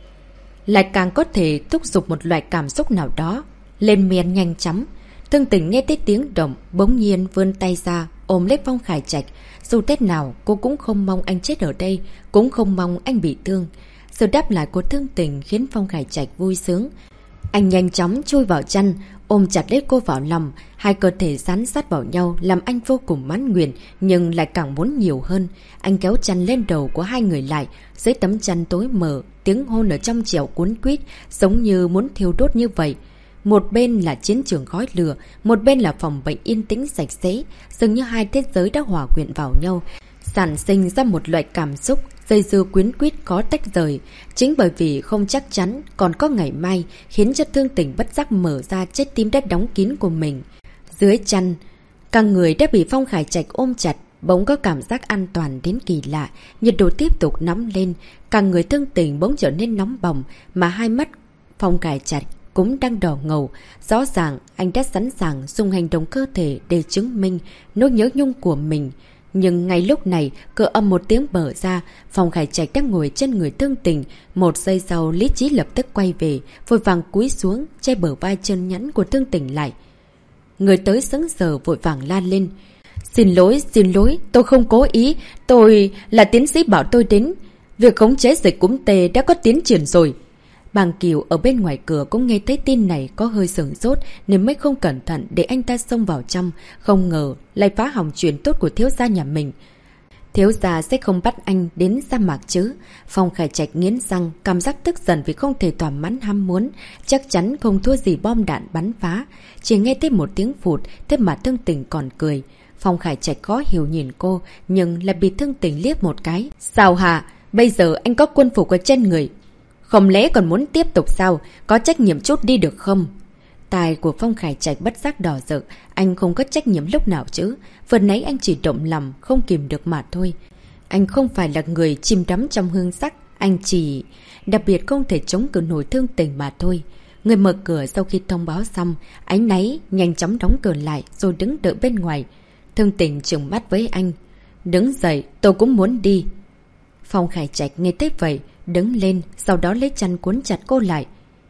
lại càng có thể thúc giục một loại cảm xúc nào đó lên men nhanh chóng. Thương Tình nghe thấy tiếng động, bỗng nhiên vươn tay ra ôm lấy Phong Khải Trạch. Dù thế nào cô cũng không mong anh chết ở đây, cũng không mong anh bị thương. Sự đáp lại của Thương Tình khiến Phong Khải Trạch vui sướng. Anh nhanh chóng chui vào chăn, ôm chặt lấy cô vào lòng, hai cơ thể dán sát vào nhau làm anh vô cùng mãn nguyện, nhưng lại càng muốn nhiều hơn. Anh kéo chăn lên đầu của hai người lại, dưới tấm chăn tối mờ, tiếng hôn ở trong trẻo cuốn quýt, giống như muốn thiêu đốt như vậy. Một bên là chiến trường khói lửa, một bên là phòng bệnh yên tĩnh sạch sẽ, dường như hai thế giới đã hòa quyện vào nhau, sản sinh ra một loại cảm xúc dây dưa quyến quýt khó tách rời. Chính bởi vì không chắc chắn còn có ngày mai, khiến cho Thương Tình bất giác mở ra trái tim đã đóng kín của mình. Dưới chăn, cả người đã bị Phong Khải Trạch ôm chặt, bỗng có cảm giác an toàn đến kỳ lạ. Nhiệt độ tiếp tục nóng lên, cả người Thương Tình bỗng trở nên nóng bỏng, mà hai mắt Phong Khải Trạch cũng đang đỏ ngầu. Rõ ràng anh đã sẵn sàng dùng hành động cơ thể để chứng minh nỗi nhớ nhung của mình. Nhưng ngay lúc này, cửa ầm một tiếng mở ra, Phong Khải Trạch đang ngồi trên người Thương Tình. Một giây sau, lý trí lập tức quay về, vội vàng cúi xuống, che bờ vai chân nhẵn của Thương Tình lại. Người tới sững sờ vội vàng la lên. Xin lỗi, tôi không cố ý, tôi là tiến sĩ bảo tôi đến. Việc khống chế dịch cúm tê đã có tiến triển rồi. Bàng Kiều ở bên ngoài cửa cũng nghe thấy tin này, có hơi sửng sốt nên mới không cẩn thận để anh ta xông vào trong, không ngờ lại phá hỏng chuyện tốt của thiếu gia nhà mình. Thiếu gia sẽ không bắt anh đến sa mạc chứ? Phong Khải Trạch nghiến răng, cảm giác tức giận vì không thể thỏa mãn ham muốn, chắc chắn không thua gì bom đạn bắn phá. Chỉ nghe thấy một tiếng phụt, thế mà Thương Tình còn cười. Phong Khải Trạch khó hiểu nhìn cô, nhưng lại bị Thương Tình liếc một cái. Sao hả? Bây giờ anh có quân phục ở trên người, không lẽ còn muốn tiếp tục sao? Có trách nhiệm chút đi được không? Tai của Phong Khải Trạch bất giác đỏ rực. Anh không có trách nhiệm lúc nào chứ? Vừa nãy anh chỉ động lòng, không kìm được mà thôi. Anh không phải là người chìm đắm trong hương sắc. Anh chỉ đặc biệt không thể chống cự nổi Thương Tình mà thôi. Người mở cửa sau khi thông báo xong, áy náy nhanh chóng đóng cửa lại rồi đứng đợi bên ngoài. Thương Tình trừng mắt với anh. Đứng dậy, tôi cũng muốn đi. Phong Khải Trạch nghe thấy vậy, đứng lên, sau đó lấy chăn cuốn chặt cô lại.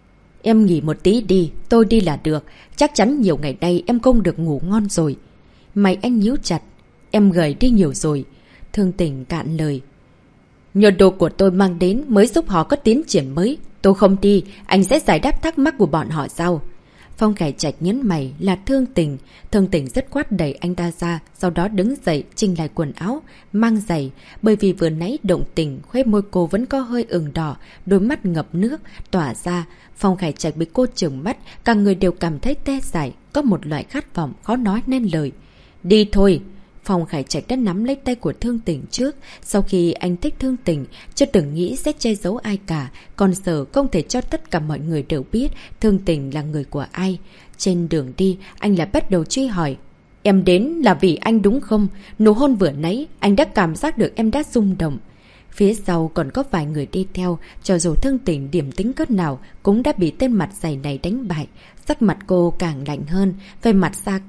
Em nghỉ một tí đi, tôi đi là được. Chắc chắn nhiều ngày nay em không được ngủ ngon rồi. Mày anh nhíu chặt. Em gầy đi nhiều rồi. Thương Tình cạn lời. Nhờ đồ của tôi mang đến mới giúp họ có tiến triển mới. Tôi không đi, anh sẽ giải đáp thắc mắc của bọn họ sao? Phong Khải Trạch nhấn mày là Thương Tình. Thương Tình rất khoát đẩy anh ta ra, sau đó đứng dậy chỉnh lại quần áo, mang giày. Bởi vì vừa nãy động tình, khóe môi cô vẫn có hơi ửng đỏ, đôi mắt ngập nước tỏa ra. Phong Khải Trạch bị cô trừng mắt, cả người đều cảm thấy tê dại, có một loại khát vọng khó nói nên lời. Đi thôi. Phong Khải Trạch đã nắm lấy tay của Thương Tình trước. Sau khi anh thích Thương Tình, chưa từng nghĩ sẽ che giấu ai cả, còn sợ không thể cho tất cả mọi người đều biết Thương Tình là người của ai. Trên đường đi, anh lại bắt đầu truy hỏi. Em đến là vì anh đúng không? Nụ hôn vừa nãy, anh đã cảm giác được em đã rung động. Phía sau còn có vài người đi theo, cho dù Thương Tình điềm tĩnh cỡ nào cũng đã bị tên mặt dày này đánh bại. Sắc mặt cô càng lạnh hơn, về mặt xa cách.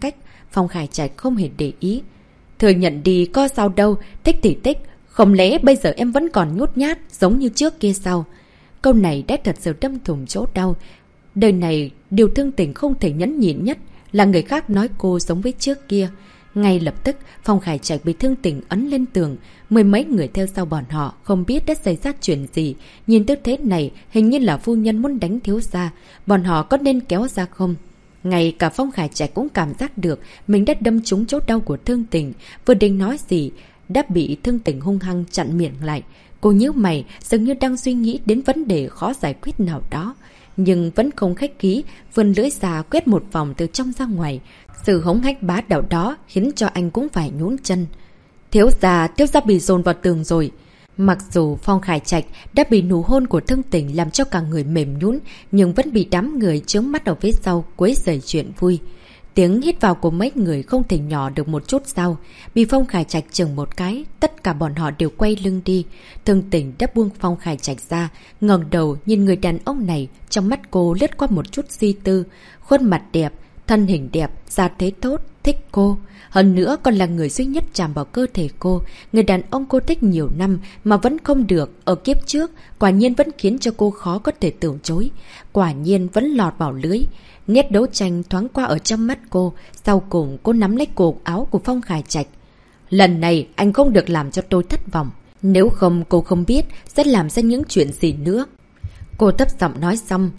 Phong Khải Trạch không hề để ý. Thừa nhận đi có sao đâu, thích thì thích. Không lẽ bây giờ em vẫn còn nhút nhát giống như trước kia sao? Câu này đã thật sự đâm thủng chỗ đau. Đời này, điều thương tình không thể nhẫn nhịn nhất là người khác nói cô giống với trước kia. Ngay lập tức, Phong Khải Trạch bị thương tình ấn lên tường. Mười mấy người theo sau bọn họ không biết đã xảy ra chuyện gì. Nhìn tư thế này, hình như là phu nhân muốn đánh thiếu gia. Bọn họ có nên kéo ra không? Ngay cả Phong Khải Trạch cũng cảm giác được mình đã đâm trúng chỗ đau của thương tình. Vừa định nói gì, đã bị thương tình hung hăng chặn miệng lại. Cô nhíu mày, dường như đang suy nghĩ đến vấn đề khó giải quyết nào đó. Nhưng vẫn không khách khí, vươn lưỡi ra quét một vòng từ trong ra ngoài. Sự hống hách bá đạo đó khiến cho anh cũng phải nhún chân. Thiếu gia bị dồn vào tường rồi. Mặc dù Phong Khải Trạch đã bị nụ hôn của thương tình làm cho cả người mềm nhũn, nhưng vẫn bị đám người chướng mắt ở phía sau quấy rầy chuyện vui. Tiếng hít vào của mấy người không thể nhỏ được một chút sao. Bị Phong Khải Trạch chừng một cái, tất cả bọn họ đều quay lưng đi. Thương tình đã buông Phong Khải Trạch ra, ngẩng đầu nhìn người đàn ông này, trong mắt cô lướt qua một chút suy tư. Khuôn mặt đẹp, thân hình đẹp, da thế tốt, thích cô. Hơn nữa còn là người duy nhất chạm vào cơ thể cô. Người đàn ông cô thích nhiều năm mà vẫn không được. Ở kiếp trước, quả nhiên vẫn khiến cho cô khó có thể từ chối. Quả nhiên vẫn lọt vào lưới. Nét đấu tranh thoáng qua ở trong mắt cô. Sau cùng cô nắm lấy cổ áo của Phong Khải Trạch. Lần này anh không được làm cho tôi thất vọng. Nếu không cô không biết sẽ làm ra những chuyện gì nữa. Cô thấp giọng nói xong,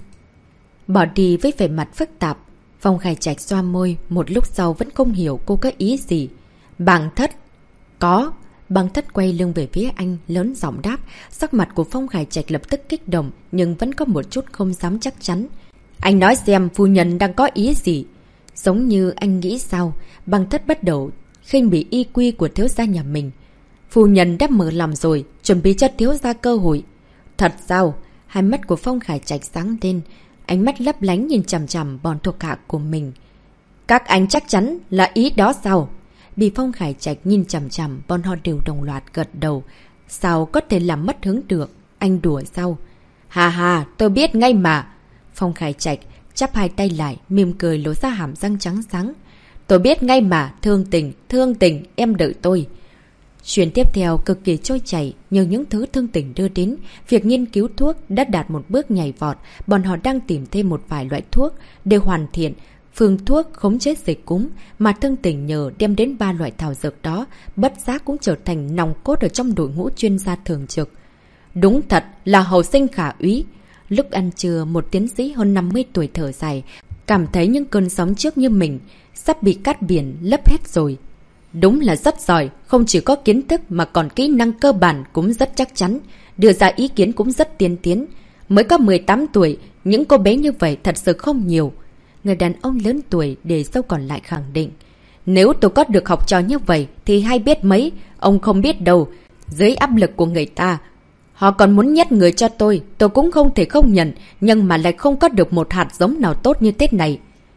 bỏ đi với vẻ mặt phức tạp. Phong Khải Trạch xoa môi, một lúc sau vẫn không hiểu cô có ý gì. Bằng thất. Có. Bằng thất quay lưng về phía anh, lớn giọng đáp. Sắc mặt của Phong Khải Trạch lập tức kích động, nhưng vẫn có một chút không dám chắc chắn. Anh nói xem phu nhân đang có ý gì? Giống như anh nghĩ sao? Bằng thất bắt đầu khinh bỉ y quy của thiếu gia nhà mình. Phu nhân đã mở lòng rồi, chuẩn bị cho thiếu gia cơ hội. Thật sao? Hai mắt của Phong Khải Trạch sáng lên, ánh mắt lấp lánh nhìn chằm chằm bọn thuộc hạ của mình. Các anh chắc chắn là ý đó sao? Bị Phong Khải Trạch nhìn chằm chằm, bọn họ đều đồng loạt gật đầu. Sao có thể làm mất hứng được? Anh đùa sao? Hà hà, tôi biết ngay mà. Phong Khải Trạch chắp hai tay lại, mỉm cười lỗ ra hàm răng trắng sáng. Tôi biết ngay mà, thương tình, em đợi tôi. Chuyện tiếp theo cực kỳ trôi chảy, nhờ những thứ thương tình đưa đến, việc nghiên cứu thuốc đã đạt một bước nhảy vọt. Bọn họ đang tìm thêm một vài loại thuốc để hoàn thiện phương thuốc khống chế dịch cúm, mà thương tình nhờ đem đến 3 loại thảo dược đó, bất giác cũng trở thành nòng cốt ở trong đội ngũ chuyên gia thường trực. Đúng thật là hậu sinh khả úy. Lúc ăn trưa, một tiến sĩ hơn 50 tuổi thở dài, cảm thấy những cơn sóng trước như mình sắp bị cát biển lấp hết rồi. Đúng là rất giỏi, không chỉ có kiến thức mà còn kỹ năng cơ bản cũng rất chắc chắn, đưa ra ý kiến cũng rất tiên tiến. Mới có 18 tuổi, những cô bé như vậy thật sự không nhiều. Người đàn ông lớn tuổi để sau còn lại khẳng định. Nếu tôi có được học trò như vậy thì hay biết mấy, ông không biết đâu. Dưới áp lực của người ta, họ còn muốn nhét người cho tôi cũng không thể không nhận, nhưng mà lại không có được một hạt giống nào tốt như thế này.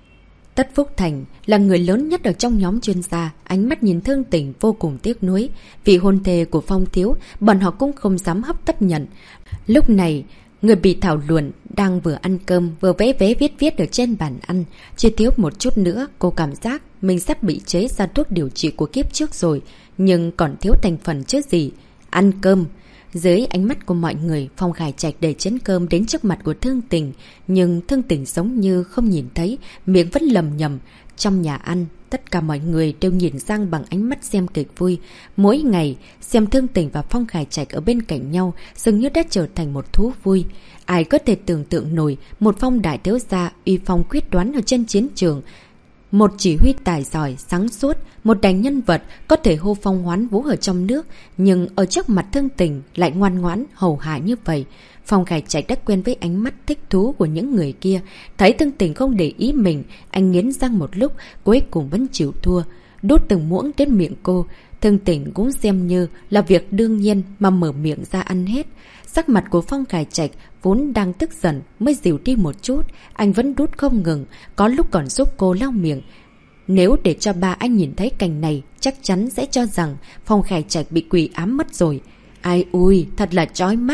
Tất Phúc Thành là người lớn nhất ở trong nhóm chuyên gia, ánh mắt nhìn thương tình vô cùng tiếc nuối. Vì hôn thề của Phong thiếu, bọn họ cũng không dám hấp tấp nhận. Lúc này, người bị thảo luận đang vừa ăn cơm vừa vẽ viết ở trên bàn ăn. Chỉ thiếu một chút nữa, cô cảm giác mình sắp bị chế ra thuốc điều trị của kiếp trước rồi, nhưng còn thiếu thành phần chứ gì. Ăn cơm. Dưới ánh mắt của mọi người, Phong Khải Trạch đẩy chén cơm đến trước mặt của thương tình, nhưng thương tình giống như không nhìn thấy, miệng vẫn lầm nhầm. Trong nhà ăn, tất cả mọi người đều nhìn sang bằng ánh mắt xem kịch vui. Mỗi ngày, xem thương tình và Phong Khải Trạch ở bên cạnh nhau dường như đã trở thành một thú vui. Ai có thể tưởng tượng nổi một Phong đại thiếu gia uy phong quyết đoán ở trên chiến trường, một chỉ huy tài giỏi, sáng suốt, một đại nhân vật có thể hô phong hoán vũ ở trong nước, nhưng ở trước mặt thương tình lại ngoan ngoãn, hầu hạ như vậy. Phong Khải Trạch đã quen với ánh mắt thích thú của những người kia. Thấy thương tình không để ý mình, anh nghiến răng một lúc, cuối cùng vẫn chịu thua. Đút từng muỗng đến miệng cô. Thương tình cũng xem như là việc đương nhiên mà mở miệng ra ăn hết. Sắc mặt của Phong Khải Trạch vốn đang tức giận mới dịu đi một chút. Anh vẫn đút không ngừng, có lúc còn giúp cô lau miệng. Nếu để cho ba anh nhìn thấy cảnh này, chắc chắn sẽ cho rằng Phong Khải Trạch bị quỷ ám mất rồi. Ai ui, thật là chói mắt.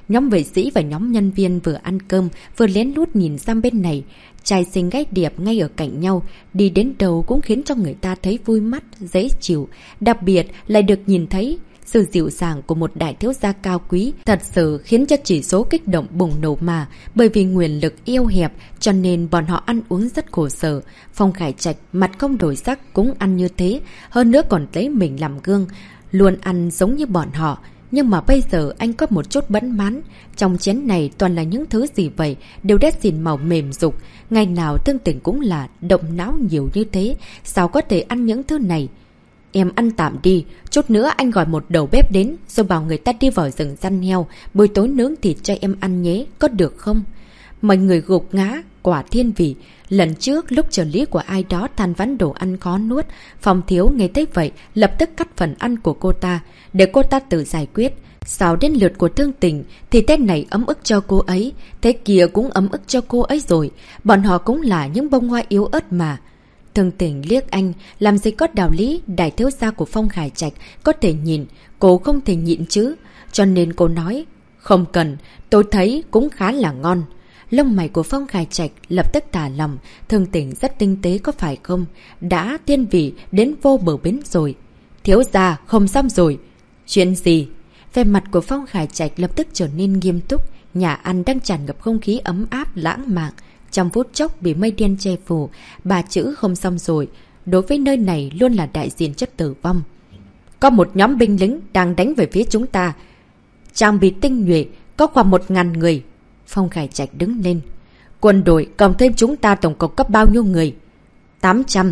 Nhóm vệ sĩ và nhóm nhân viên vừa ăn cơm, vừa lén lút nhìn sang bên này. Trai xinh gái đẹp ngay ở cạnh nhau, đi đến đâu cũng khiến cho người ta thấy vui mắt, dễ chịu. Đặc biệt lại được nhìn thấy sự dịu dàng của một đại thiếu gia cao quý, thật sự khiến cho chỉ số kích động bùng nổ mà. Bởi vì nguồn lực eo hẹp cho nên bọn họ ăn uống rất khổ sở. Phong Khải Trạch mặt không đổi sắc cũng ăn như thế, hơn nữa còn lấy mình làm gương, luôn ăn giống như bọn họ. Nhưng mà bây giờ anh có một chút bấn mán. Trong chén này toàn là những thứ gì vậy, đều đã xìn màu mềm rục. Ngày nào Thương Tình cũng là động não nhiều như thế, sao có thể ăn những thứ này? Em ăn tạm đi, chút nữa anh gọi một đầu bếp đến, rồi bảo người ta đi vào rừng săn heo, buổi tối nướng thịt cho em ăn nhé, có được không? Mọi người gục ngã, quả thiên vị. Lần trước lúc trợ lý của ai đó than vãn đồ ăn khó nuốt, Phong Thiếu nghe thấy vậy, lập tức cắt phần ăn của cô ta, để cô ta tự giải quyết. Sao đến lượt của Thương Tình thì tên này ấm ức cho cô ấy, thế kia cũng ấm ức cho cô ấy rồi. Bọn họ cũng là những bông hoa yếu ớt mà. Thương Tình liếc anh, làm gì có đạo lý đại thiếu gia của Phong Khải Trạch có thể nhìn, cô không thể nhịn chứ. Cho nên cô nói, không cần, tôi thấy cũng khá là ngon. Lông mày của Phong Khải Trạch lập tức thả lòng, Thương Tình rất tinh tế có phải không? Đã thiên vị đến vô bờ bến rồi. Thiếu gia không xong rồi. Chuyện gì? Vẻ mặt của Phong Khải Trạch lập tức trở nên nghiêm túc. Nhà ăn đang tràn ngập không khí ấm áp lãng mạn. Trong phút chốc bị mây đen che phủ, ba chữ không xong rồi. Đối với nơi này luôn là đại diện chất tử vong. Có một nhóm binh lính đang đánh về phía chúng ta. Trang bị tinh nhuệ, có khoảng 1000 người. Phong Khải Trạch đứng lên. Quân đội cộng thêm chúng ta tổng cộng cấp bao nhiêu người? 800.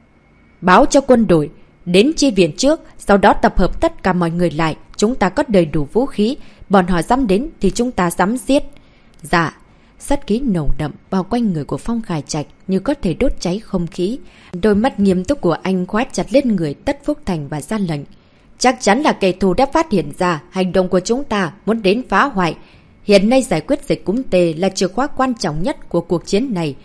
Báo cho quân đội đến chi viện trước, sau đó tập hợp tất cả mọi người lại. Chúng ta có đầy đủ vũ khí, bọn họ dám đến thì chúng ta dám giết. Dạ. Sát khí nồng đậm bao quanh người của Phong Khải Trạch như có thể đốt cháy không khí. Đôi mắt nghiêm túc của anh khóa chặt lên người Tất Phúc Thành và ra lệnh. Chắc chắn là kẻ thù đã phát hiện ra hành động của chúng ta muốn đến phá hoại. Hiện nay giải quyết dịch cúm tê là chìa khóa quan trọng nhất của cuộc chiến này.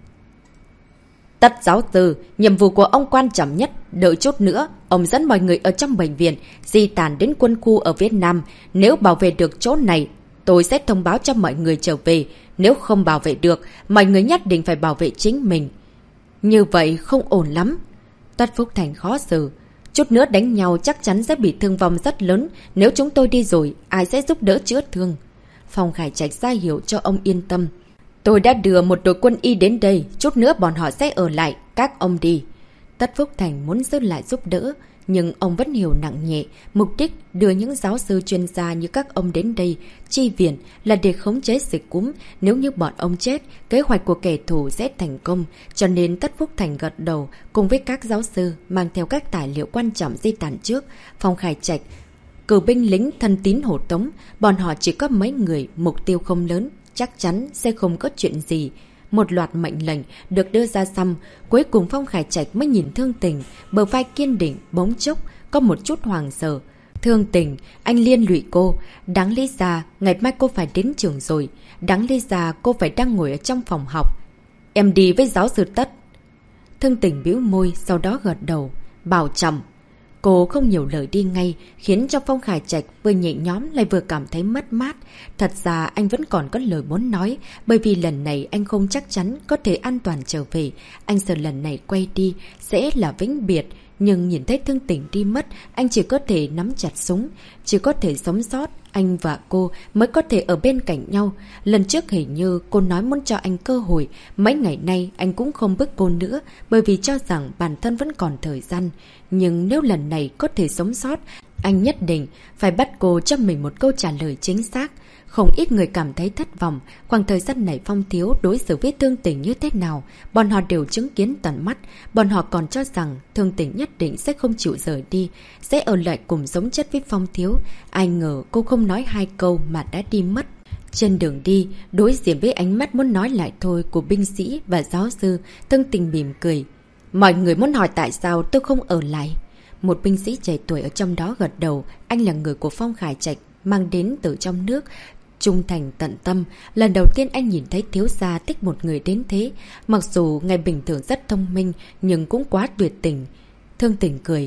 Tất giáo sư, nhiệm vụ của ông quan trọng nhất. Đợi chút nữa, ông dẫn mọi người ở trong bệnh viện di tản đến quân khu ở Việt Nam. Nếu bảo vệ được chỗ này, tôi sẽ thông báo cho mọi người trở về. Nếu không bảo vệ được, mọi người nhất định phải bảo vệ chính mình. Như vậy không ổn lắm. Tất Phúc Thành khó xử. Chút nữa đánh nhau chắc chắn sẽ bị thương vong rất lớn. Nếu chúng tôi đi rồi, ai sẽ giúp đỡ chữa thương? Phong Khải Trạch ra hiệu cho ông yên tâm. Tôi đã đưa một đội quân y đến đây, chút nữa bọn họ sẽ ở lại, các ông đi. Tất Phúc Thành muốn giữ lại giúp đỡ, nhưng ông vẫn hiểu nặng nhẹ. Mục đích đưa những giáo sư chuyên gia như các ông đến đây chi viện là để khống chế dịch cúm. Nếu như bọn ông chết, kế hoạch của kẻ thù sẽ thành công. Cho nên Tất Phúc Thành gật đầu cùng với các giáo sư mang theo các tài liệu quan trọng di tản trước. Phong Khải Trạch cử binh lính thân tín hộ tống, bọn họ chỉ có mấy người, mục tiêu không lớn, chắc chắn sẽ không có chuyện gì. Một loạt mệnh lệnh được đưa ra xong, cuối cùng Phong Khải Trạch mới nhìn Thương Tình, bờ vai kiên định, bỗng chốc, có một chút hoàng sợ. Thương Tình, anh liên lụy cô, đáng lý ra, ngày mai cô phải đến trường rồi, đáng lý ra cô phải đang ngồi ở trong phòng học. Em đi với giáo sư Tất. Thương Tình bĩu môi, sau đó gật đầu, bảo trọng. Cô không nhiều lời đi ngay, khiến cho Phong Khải Trạch vừa nhẹ nhõm lại vừa cảm thấy mất mát. Thật ra anh vẫn còn có lời muốn nói, bởi vì lần này anh không chắc chắn có thể an toàn trở về. Anh sợ lần này quay đi sẽ là vĩnh biệt, nhưng nhìn thấy Thương Tình đi mất, anh chỉ có thể nắm chặt súng, chỉ có thể sống sót. Anh và cô mới có thể ở bên cạnh nhau. Lần trước hình như cô nói muốn cho anh cơ hội. Mấy ngày nay anh cũng không bức cô nữa, bởi vì cho rằng bản thân vẫn còn thời gian. Nhưng nếu lần này có thể sống sót, anh nhất định phải bắt cô cho mình một câu trả lời chính xác. Không ít người cảm thấy thất vọng. Khoảng thời gian này Phong Thiếu đối xử với Thương Tình như thế nào, bọn họ đều chứng kiến tận mắt. Bọn họ còn cho rằng Thương Tình nhất định sẽ không chịu rời đi, sẽ ở lại cùng sống chết với Phong Thiếu. Ai ngờ cô không nói hai câu mà đã đi mất. Trên đường đi, đối diện với ánh mắt muốn nói lại thôi của binh sĩ và giáo sư, Thương Tình mỉm cười. Mọi người muốn hỏi tại sao tôi không ở lại. Một binh sĩ trẻ tuổi ở trong đó gật đầu. Anh là người của Phong Khải Trạch, mang đến từ trong nước, trung thành tận tâm. Lần đầu tiên anh nhìn thấy thiếu gia thích một người đến thế. Mặc dù ngày bình thường rất thông minh, nhưng cũng quá tuyệt tình. Thương Tình cười.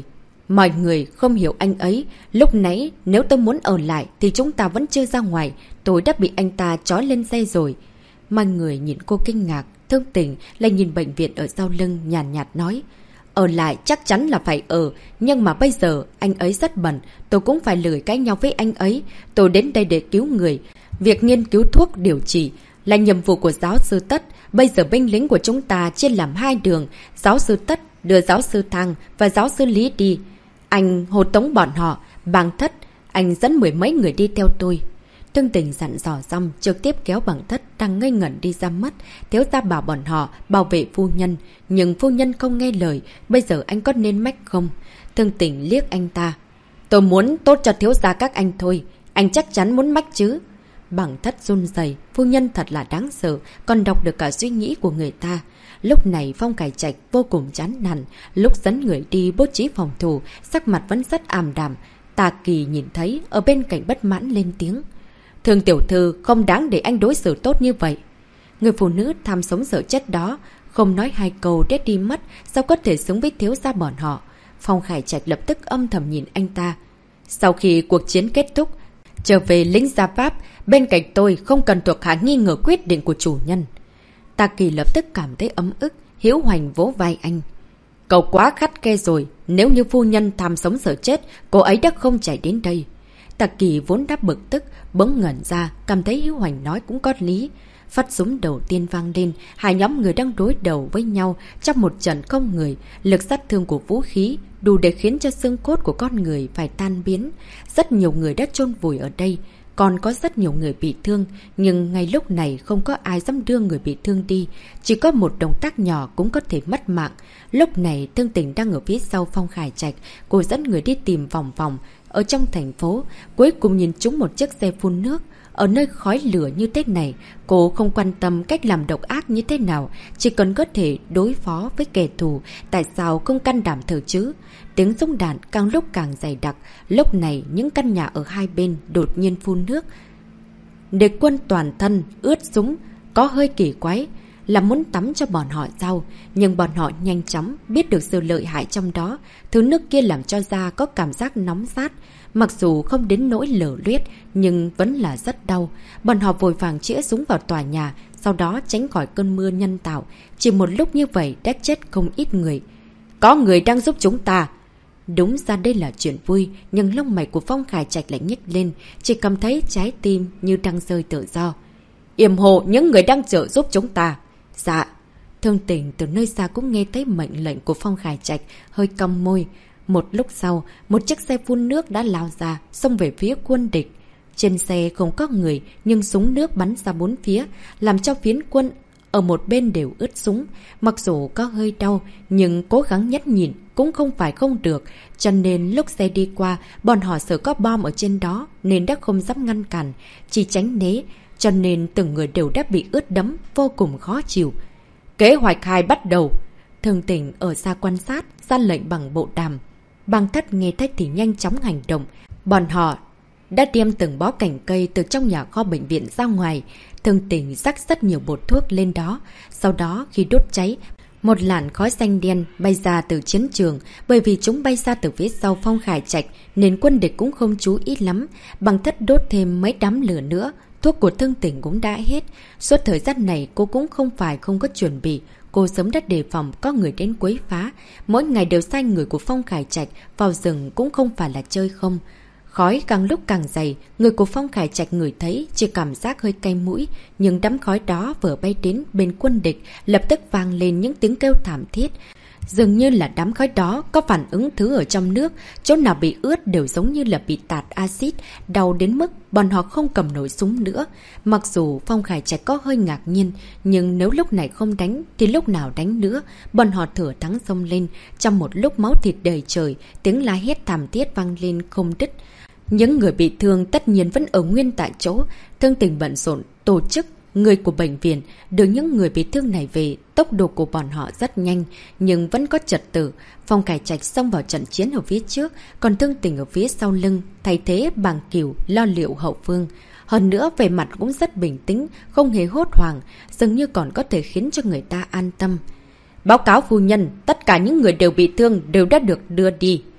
Mọi người không hiểu anh ấy. Lúc nãy nếu tôi muốn ở lại thì chúng ta vẫn chưa ra ngoài. Tôi đã bị anh ta trói lên xe rồi. Mọi người nhìn cô kinh ngạc. Thương Tình lại nhìn bệnh viện ở sau lưng nhàn nhạt nói. Ở lại chắc chắn là phải ở. Nhưng mà bây giờ anh ấy rất bận. Tôi cũng phải lười cãi nhau với anh ấy. Tôi đến đây để cứu người. Việc nghiên cứu thuốc điều trị là nhiệm vụ của giáo sư Tất. Bây giờ binh lính của chúng ta chia làm 2 đường. Giáo sư Tất đưa giáo sư Thăng và giáo sư Lý đi. Anh hộ tống bọn họ. Bằng Thất, anh dẫn 10 mấy người đi theo tôi. Thương Tình dặn dò xong, trực tiếp kéo Bằng Thất đang ngây ngẩn đi ra mất. Thiếu gia bảo bọn họ bảo vệ phu nhân. Nhưng phu nhân không nghe lời. Bây giờ anh có nên mách không? Thương Tình liếc anh ta. Tôi muốn tốt cho thiếu gia các anh thôi. Anh chắc chắn muốn mách chứ? Bằng Thất run rẩy, phu nhân thật là đáng sợ, còn đọc được cả suy nghĩ của người ta. Lúc này Phong Khải Trạch vô cùng chán nản, lúc dẫn người đi bố trí phòng thủ, sắc mặt vẫn rất ảm đạm. Tà Kỳ nhìn thấy, ở bên cạnh bất mãn lên tiếng. Thường tiểu thư không đáng để anh đối xử tốt như vậy. Người phụ nữ tham sống sợ chết đó, không nói 2 câu để đi mất, sao có thể xứng với thiếu gia bọn họ. Phong Khải Trạch lập tức âm thầm nhìn anh ta. Sau khi cuộc chiến kết thúc, trở về lính gia Pháp, bên cạnh tôi không cần thuộc hạ nghi ngờ quyết định của chủ nhân. Tà Kỳ lập tức cảm thấy ấm ức, hiếu hoành vỗ vai anh. Cậu quá khắt khe rồi, nếu như phu nhân tham sống sợ chết, cô ấy đã không chạy đến đây. Tà Kỳ vốn đã bực tức, bỗng ngẩn ra, cảm thấy hiếu hoành nói cũng có lý. Phát súng đầu tiên vang lên, 2 nhóm người đang đối đầu với nhau trong một trận không người. Lực sát thương của vũ khí đủ để khiến cho xương cốt của con người phải tan biến. Rất nhiều người đã chôn vùi ở đây, còn có rất nhiều người bị thương. Nhưng ngay lúc này không có ai dám đưa người bị thương đi, chỉ có một động tác nhỏ cũng có thể mất mạng. Lúc này Thương Tình đang ở phía sau Phong Khải Trạch, cô dẫn người đi tìm vòng vòng ở trong thành phố, cuối cùng nhìn trúng một chiếc xe phun nước. Ở nơi khói lửa như thế này, cô không quan tâm cách làm độc ác như thế nào, chỉ cần có thể đối phó với kẻ thù, tại sao không can đảm thử chứ? Tiếng súng đạn càng lúc càng dày đặc, lúc này những căn nhà ở hai bên đột nhiên phun nước. Địch quân toàn thân, ướt súng, có hơi kỳ quái, là muốn tắm cho bọn họ sao? Nhưng bọn họ nhanh chóng biết được sự lợi hại trong đó, thứ nước kia làm cho da có cảm giác nóng rát. Mặc dù không đến nỗi lở luyết, nhưng vẫn là rất đau. Bọn họ vội vàng chĩa súng vào tòa nhà, sau đó tránh khỏi cơn mưa nhân tạo. Chỉ một lúc như vậy đã chết không ít người. Có người đang giúp chúng ta. Đúng ra đây là chuyện vui, nhưng lông mày của Phong Khải Trạch lại nhếch lên, chỉ cảm thấy trái tim như đang rơi tự do. Yểm hộ những người đang trợ giúp chúng ta. Dạ. Thương Tình từ nơi xa cũng nghe thấy mệnh lệnh của Phong Khải Trạch, hơi cong môi. Một lúc sau, một chiếc xe phun nước đã lao ra, xông về phía quân địch. Trên xe không có người, nhưng súng nước bắn ra 4 phía, làm cho phiến quân ở một bên đều ướt súng. Mặc dù có hơi đau, nhưng cố gắng nhẫn nhịn cũng không phải không được. Cho nên lúc xe đi qua, bọn họ sợ có bom ở trên đó, nên đã không dám ngăn cản, chỉ tránh né. Cho nên từng người đều đã bị ướt đẫm, vô cùng khó chịu. Kế hoạch 2 bắt đầu. Thương Tình ở xa quan sát, ra lệnh bằng bộ đàm. Bằng Thất nghe thấy thì nhanh chóng hành động. Bọn họ đã đem từng bó cành cây từ trong nhà kho bệnh viện ra ngoài. Thương Tình rắc rất nhiều bột thuốc lên đó. Sau đó khi đốt cháy, một làn khói xanh đen bay ra từ chiến trường. Bởi vì chúng bay ra từ phía sau Phong Khải Trạch nên quân địch cũng không chú ý lắm. Bằng Thất đốt thêm mấy đám lửa nữa. Thuốc của Thương Tình cũng đã hết. Suốt thời gian này cô cũng không phải không có chuẩn bị. Cô sớm đã đề phòng có người đến quấy phá. Mỗi ngày đều sai người của Phong Khải Trạch vào rừng cũng không phải là chơi không. Khói càng lúc càng dày, người của Phong Khải Trạch ngửi thấy chỉ cảm giác hơi cay mũi. Nhưng đám khói đó vừa bay đến bên quân địch, lập tức vang lên những tiếng kêu thảm thiết. Dường như là đám khói đó có phản ứng thứ ở trong nước, chỗ nào bị ướt đều giống như là bị tạt axit, đau đến mức bọn họ không cầm nổi súng nữa. Mặc dù Phong Khải Trạch có hơi ngạc nhiên, nhưng nếu lúc này không đánh thì lúc nào đánh nữa. Bọn họ thừa thắng xông lên, trong một lúc máu thịt đầy trời, tiếng la hét thảm thiết vang lên không đứt. Những người bị thương tất nhiên vẫn ở nguyên tại chỗ. Thương Tình bận rộn tổ chức người của bệnh viện đưa những người bị thương này về. Tốc độ của bọn họ rất nhanh, nhưng vẫn có trật tự. Phong Khải Trạch xông vào trận chiến ở phía trước, còn Thương Tình ở phía sau lưng, thay thế Bàng Cửu lo liệu hậu phương. Hơn nữa về mặt cũng rất bình tĩnh, không hề hốt hoảng, dường như còn có thể khiến cho người ta an tâm. Báo cáo phu nhân, tất cả những người đều bị thương đều đã được đưa đi.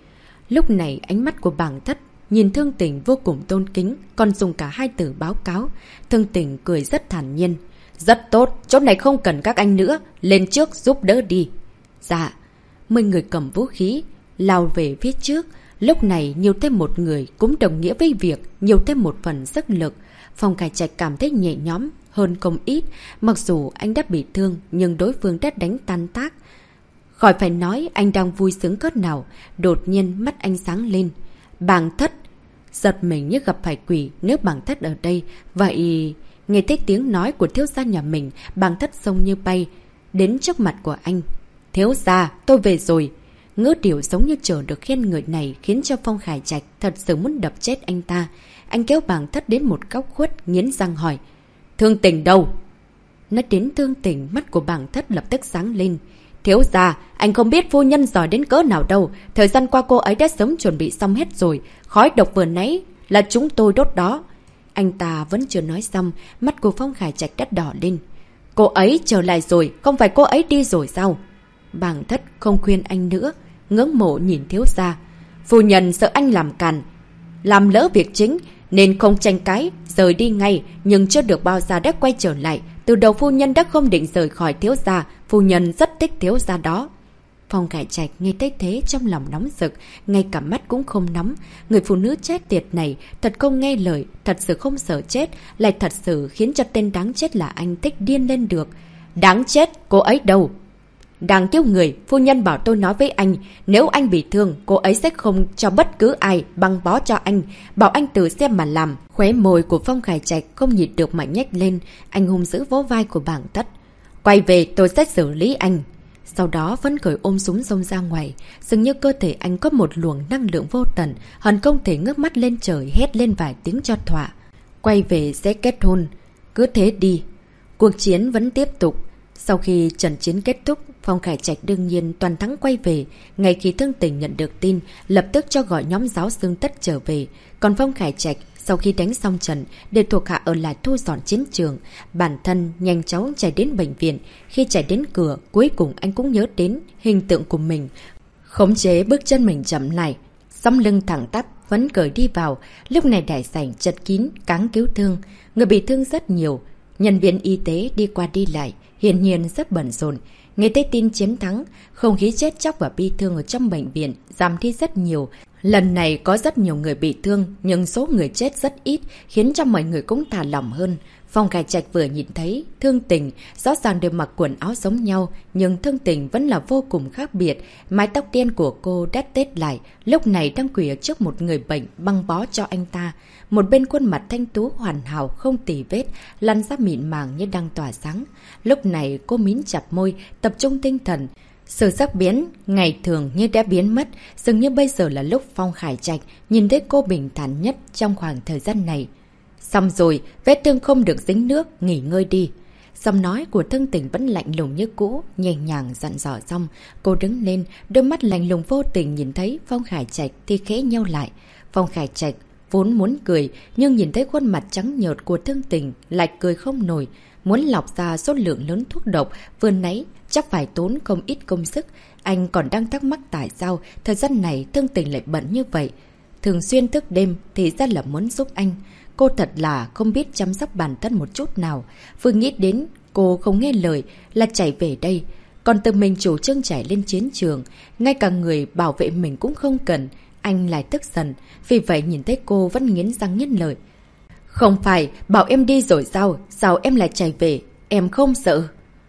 Lúc này ánh mắt của bàng thất nhìn Thương Tình vô cùng tôn kính, còn dùng cả hai từ báo cáo. Thương Tình cười rất thản nhiên. Rất tốt, chỗ này không cần các anh nữa, lên trước giúp đỡ đi. Dạ. 10 người cầm vũ khí, lao về phía trước. Lúc này nhiều thêm một người cũng đồng nghĩa với việc nhiều thêm một phần sức lực. Phong Khải Trạch cảm thấy nhẹ nhõm hơn không ít. Mặc dù anh đã bị thương nhưng đối phương đã đánh tan tác. Khỏi phải nói anh đang vui sướng cỡ nào. Đột nhiên mắt anh sáng lên. Bàng Thất. Giật mình như gặp phải quỷ. Nếu Bàng Thất ở đây, vậy... Nghe thấy tiếng nói của thiếu gia nhà mình, Bàng Thất xông như bay đến trước mặt của anh. Thiếu gia, tôi về rồi. Ngữ điệu giống như chờ được khen người này khiến cho Phong Khải Trạch thật sự muốn đập chết anh ta. Anh kéo Bàng Thất đến một góc khuất, nghiến răng hỏi. Thương Tình đâu? Nói đến Thương Tình, mắt của Bàng Thất lập tức sáng lên. Thiếu gia, anh không biết phu nhân giỏi đến cỡ nào đâu. Thời gian qua cô ấy đã sớm chuẩn bị xong hết rồi. Khói độc vừa nãy là chúng tôi đốt đó. Anh ta vẫn chưa nói xong, mắt của Phong Khải Trạch đã đỏ lên. Cô ấy trở lại rồi, không phải cô ấy đi rồi sao? Bàng Thất không khuyên anh nữa, ngưỡng mộ nhìn thiếu gia. Phu nhân sợ anh làm càn, làm lỡ việc chính, nên không tranh cãi, rời đi ngay, nhưng chưa được bao giờ đã quay trở lại. Từ đầu phu nhân đã không định rời khỏi thiếu gia, phu nhân rất thích thiếu gia đó. Phong Khải Trạch nghe thấy thế trong lòng nóng rực, ngay cả mắt cũng không nóng. Người phụ nữ chết tiệt này thật không nghe lời, thật sự không sợ chết, lại thật sự khiến cho tên đáng chết là anh thích điên lên được. Đáng chết, cô ấy đâu? Đang cứu người, phu nhân bảo tôi nói với anh, nếu anh bị thương, cô ấy sẽ không cho bất cứ ai băng bó cho anh, bảo anh tự xem mà làm. Khóe môi của Phong Khải Trạch không nhịn được mà nhếch lên, anh hung dữ vỗ vai của Bàng Thất. Quay về, tôi sẽ xử lý anh. Sau đó vẫn cởi ôm súng xông ra ngoài, dường như cơ thể anh có một luồng năng lượng vô tận, hận không thể ngước mắt lên trời hét lên vài tiếng cho thỏa. Quay về sẽ kết hôn, cứ thế đi. Cuộc chiến vẫn tiếp tục. Sau khi trận chiến kết thúc, Phong Khải Trạch đương nhiên toàn thắng quay về. Ngay khi Thương Tình nhận được tin, lập tức cho gọi nhóm giáo xương tất trở về. Còn Phong Khải Trạch sau khi đánh xong trận, để thuộc hạ ở lại thu dọn chiến trường, bản thân nhanh chóng chạy đến bệnh viện. Khi chạy đến cửa, cuối cùng anh cũng nhớ đến hình tượng của mình. Khống chế bước chân mình chậm lại, sống lưng thẳng tắp, vẫn cởi đi vào. Lúc này đại sảnh chật kín, cáng cứu thương. Người bị thương rất nhiều. Nhân viên y tế đi qua đi lại, hiển nhiên rất bận rộn. Nghe thấy tin chiến thắng, không khí chết chóc và bi thương ở trong bệnh viện giảm đi rất nhiều. Lần này có rất nhiều người bị thương, nhưng số người chết rất ít, khiến cho mọi người cũng thả lỏng hơn. Phong Khải Trạch vừa nhìn thấy Thương Tình, rõ ràng đều mặc quần áo giống nhau, nhưng Thương Tình vẫn là vô cùng khác biệt. Mái tóc đen của cô đã tết lại, lúc này đang quỳ ở trước một người bệnh băng bó cho anh ta. Một bên khuôn mặt thanh tú hoàn hảo không tì vết, làn da mịn màng như đang tỏa sáng. Lúc này cô mím chặt môi, tập trung tinh thần. Sự sắc biến ngày thường như đã biến mất, dường như bây giờ là lúc Phong Khải Trạch nhìn thấy cô bình thản nhất trong khoảng thời gian này. Xong rồi, vết thương không được dính nước, nghỉ ngơi đi. Giọng nói của Thương Tình vẫn lạnh lùng như cũ, nhẹ nhàng dặn dò xong, cô đứng lên, đôi mắt lạnh lùng vô tình nhìn thấy Phong Khải Trạch thì khẽ nheo lại. Phong Khải Trạch vốn muốn cười, nhưng nhìn thấy khuôn mặt trắng nhợt của Thương Tình lại cười không nổi. Muốn lọc ra số lượng lớn thuốc độc vừa nãy chắc phải tốn không ít công sức. Anh còn đang thắc mắc tại sao thời gian này Thương Tình lại bận như vậy. Thường xuyên thức đêm thì ra là muốn giúp anh. Cô thật là không biết chăm sóc bản thân một chút nào. Vừa nghĩ đến cô không nghe lời là chạy về đây. Còn tự mình chủ trương chạy lên chiến trường. Ngay cả người bảo vệ mình cũng không cần. Anh lại tức giận. Vì vậy nhìn thấy cô vẫn nghiến răng nghiến lợi. Không phải, bảo em đi rồi sao? Sao em lại chạy về? Em không sợ.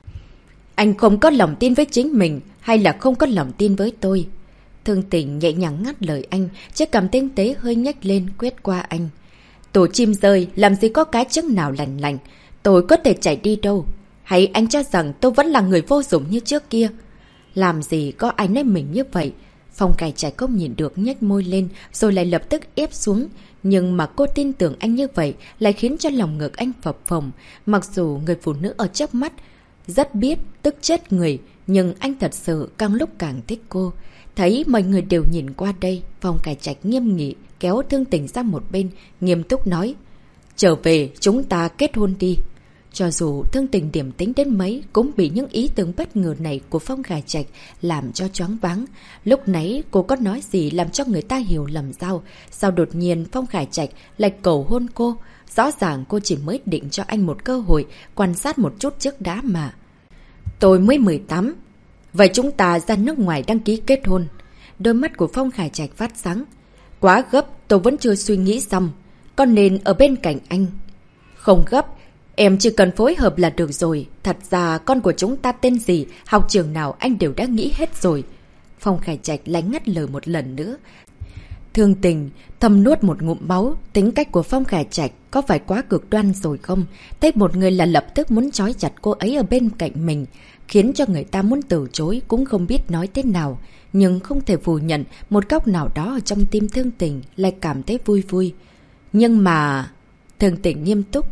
Anh không có lòng tin với chính mình, hay là không có lòng tin với tôi? Thương Tình nhẹ nhàng ngắt lời anh, chiếc cằm tinh tế hơi nhếch lên quét qua anh. Tổ chim rơi, làm gì có cái trứng nào lành lành. Tôi có thể chạy đi đâu? Hay anh cho rằng tôi vẫn là người vô dụng như trước kia? Làm gì có ai nói mình như vậy? Phong Khải Trạch không nhìn được nhếch môi lên, rồi lại lập tức ép xuống. Nhưng mà cô tin tưởng anh như vậy lại khiến cho lòng ngực anh phập phồng. Mặc dù người phụ nữ ở trước mắt rất biết tức chết người, nhưng anh thật sự càng lúc càng thích cô. Thấy mọi người đều nhìn qua đây, Phong Khải Trạch nghiêm nghị kéo Thương Tình ra một bên, nghiêm túc nói. Trở về, chúng ta kết hôn đi. Cho dù Thương Tình điềm tĩnh đến mấy cũng bị những ý tưởng bất ngờ này của Phong Khải Trạch làm cho choáng váng. Lúc nãy cô có nói gì làm cho người ta hiểu lầm sao đột nhiên Phong Khải Trạch lại cầu hôn cô. Rõ ràng cô chỉ mới định cho anh một cơ hội quan sát một chút trước đã mà. Tôi mới 18. Vậy chúng ta ra nước ngoài đăng ký kết hôn. Đôi mắt của Phong Khải Trạch phát sáng. Quá gấp, tôi vẫn chưa suy nghĩ xong. Con nên ở bên cạnh anh. Không gấp, em chỉ cần phối hợp là được rồi. Thật ra con của chúng ta tên gì, học trường nào anh đều đã nghĩ hết rồi. Phong Khải Trạch lại ngắt lời một lần nữa. Thương Tình thầm nuốt một ngụm máu. Tính cách của Phong Khải Trạch có phải quá cực đoan rồi không? Thấy một người là lập tức muốn trói chặt cô ấy ở bên cạnh mình, khiến cho người ta muốn từ chối cũng không biết nói thế nào. Nhưng không thể phủ nhận một góc nào đó ở trong tim Thương Tình lại cảm thấy vui vui. Nhưng mà... Thương Tình nghiêm túc.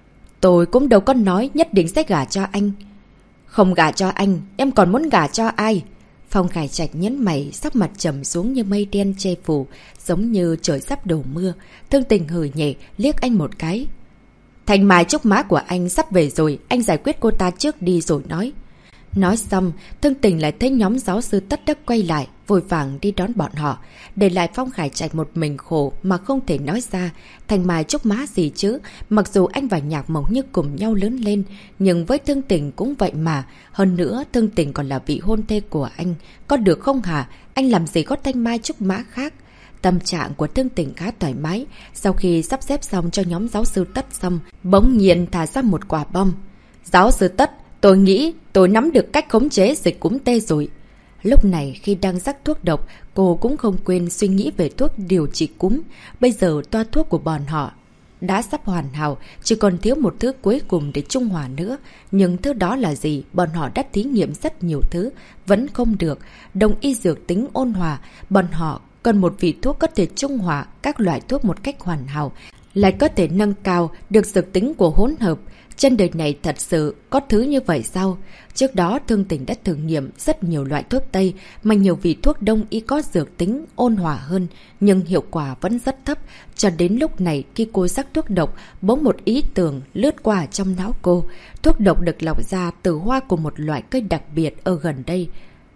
Tôi cũng đâu có nói nhất định sẽ gả cho anh. Không gả cho anh, em còn muốn gả cho ai? Phong Khải Trạch nhấn mày, sắc mặt trầm xuống như mây đen che phủ, giống như trời sắp đổ mưa. Thương Tình hừ nhẹ, liếc anh một cái. Thành Mai Trúc má của anh sắp về rồi, anh giải quyết cô ta trước đi rồi nói. Nói xong, Thương Tình lại thấy nhóm giáo sư Tất đã quay lại, vội vàng đi đón bọn họ. Để lại Phong Khải Trạch một mình khổ mà không thể nói ra. Thành Mai Trúc má gì chứ, mặc dù anh và Nhạc Mộng Như cùng nhau lớn lên, nhưng với Thương Tình cũng vậy mà. Hơn nữa, Thương Tình còn là vị hôn thê của anh. Có được không hả? Anh làm gì có Thanh Mai Trúc má khác? Tâm trạng của Thương Tình khá thoải mái. Sau khi sắp xếp xong cho nhóm giáo sư Tất xong, bỗng nhiên thả ra một quả bom. Giáo sư Tất, tôi nghĩ tôi nắm được cách khống chế dịch cúm tê rồi. Lúc này khi đang rắc thuốc độc, cô cũng không quên suy nghĩ về thuốc điều trị cúm. Bây giờ toa thuốc của bọn họ đã sắp hoàn hảo, chỉ còn thiếu một thứ cuối cùng để trung hòa nữa. Nhưng thứ đó là gì? Bọn họ đã thí nghiệm rất nhiều thứ, vẫn không được. Đồng y dược tính ôn hòa, bọn họ cần một vị thuốc có thể trung hòa các loại thuốc một cách hoàn hảo, lại có thể nâng cao được dược tính của hỗn hợp. Trên đời này thật sự có thứ như vậy sao? Trước đó Thương Tình đã thử nghiệm rất nhiều loại thuốc Tây mà nhiều vị thuốc Đông y có dược tính ôn hòa hơn, nhưng hiệu quả vẫn rất thấp. Cho đến lúc này khi cô rắc thuốc độc, bỗng một ý tưởng lướt qua trong não cô. Thuốc độc được lọc ra từ hoa của một loại cây đặc biệt ở gần đây.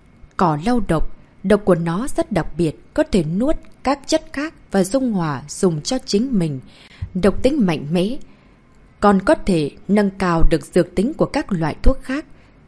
Cỏ lau độc. Độc của nó rất đặc biệt, có thể nuốt các chất khác và dung hòa dùng cho chính mình. Độc tính mạnh mẽ, còn có thể nâng cao được dược tính của các loại thuốc khác.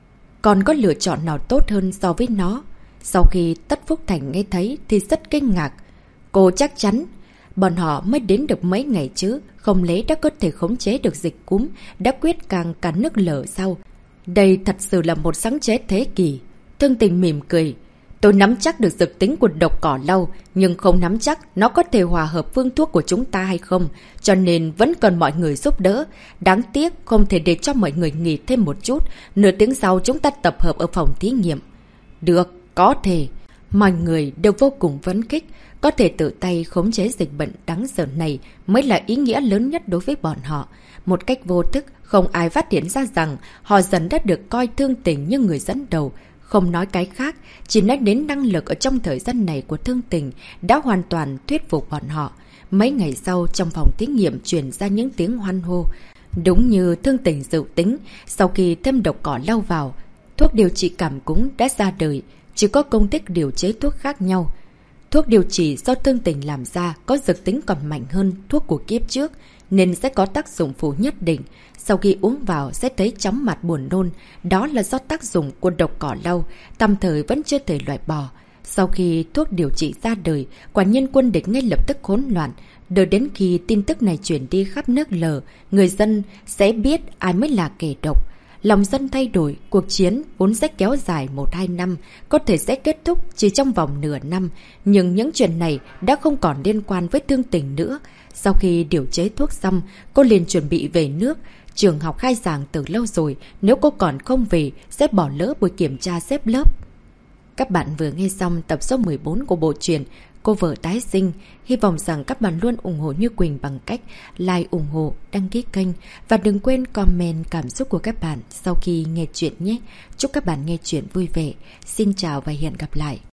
Còn có lựa chọn nào tốt hơn so với nó? Sau khi Tất Phúc Thành nghe thấy thì rất kinh ngạc. Cô chắc chắn, bọn họ mới đến được mấy ngày chứ, không lẽ đã có thể khống chế được dịch cúm, đã quyết càng cả nước lở sao? Đây thật sự là một sáng chế thế kỷ. Thương Tình mỉm cười. Tôi nắm chắc được dược tính của độc cỏ lau, nhưng không nắm chắc nó có thể hòa hợp phương thuốc của chúng ta hay không, cho nên vẫn cần mọi người giúp đỡ. Đáng tiếc không thể để cho mọi người nghỉ thêm một chút, nửa tiếng sau chúng ta tập hợp ở phòng thí nghiệm. Được, có thể. Mọi người đều vô cùng phấn khích, có thể tự tay khống chế dịch bệnh đáng sợ này mới là ý nghĩa lớn nhất đối với bọn họ. Một cách vô thức, không ai phát hiện ra rằng họ dần đã được coi Thương Tình như người dẫn đầu. Không nói cái khác, chỉ nói đến năng lực ở trong thời gian này của Thương Tình đã hoàn toàn thuyết phục bọn họ. Mấy ngày sau, trong phòng thí nghiệm truyền ra những tiếng hoan hô. Đúng như Thương Tình dự tính, sau khi thêm độc cỏ lau vào, thuốc điều trị cảm cúm đã ra đời, chỉ có công thức điều chế thuốc khác nhau. Thuốc điều trị do Thương Tình làm ra có dược tính còn mạnh hơn thuốc của kiếp trước, nên sẽ có tác dụng phụ nhất định. Sau khi uống vào sẽ thấy chóng mặt buồn nôn, đó là do tác dụng của độc cỏ lau, tạm thời vẫn chưa thể loại bỏ. Sau khi thuốc điều trị ra đời, quả nhiên quân địch ngay lập tức hỗn loạn. Đợi đến khi tin tức này chuyển đi khắp nước lờ, người dân sẽ biết ai mới là kẻ độc. Lòng dân thay đổi, cuộc chiến vốn sẽ kéo dài 1-2 năm, có thể sẽ kết thúc chỉ trong vòng nửa năm. Nhưng những chuyện này đã không còn liên quan với Thương Tình nữa. Sau khi điều chế thuốc xong, cô liền chuẩn bị về nước. Trường học khai giảng từ lâu rồi, nếu cô còn không về, sẽ bỏ lỡ buổi kiểm tra xếp lớp. Các bạn vừa nghe xong tập số 14 của bộ truyện Cô Vợ Tái Sinh. Hy vọng rằng các bạn luôn ủng hộ Như Quỳnh bằng cách like, ủng hộ, đăng ký kênh. Và đừng quên comment cảm xúc của các bạn sau khi nghe chuyện nhé. Chúc các bạn nghe chuyện vui vẻ. Xin chào và hẹn gặp lại.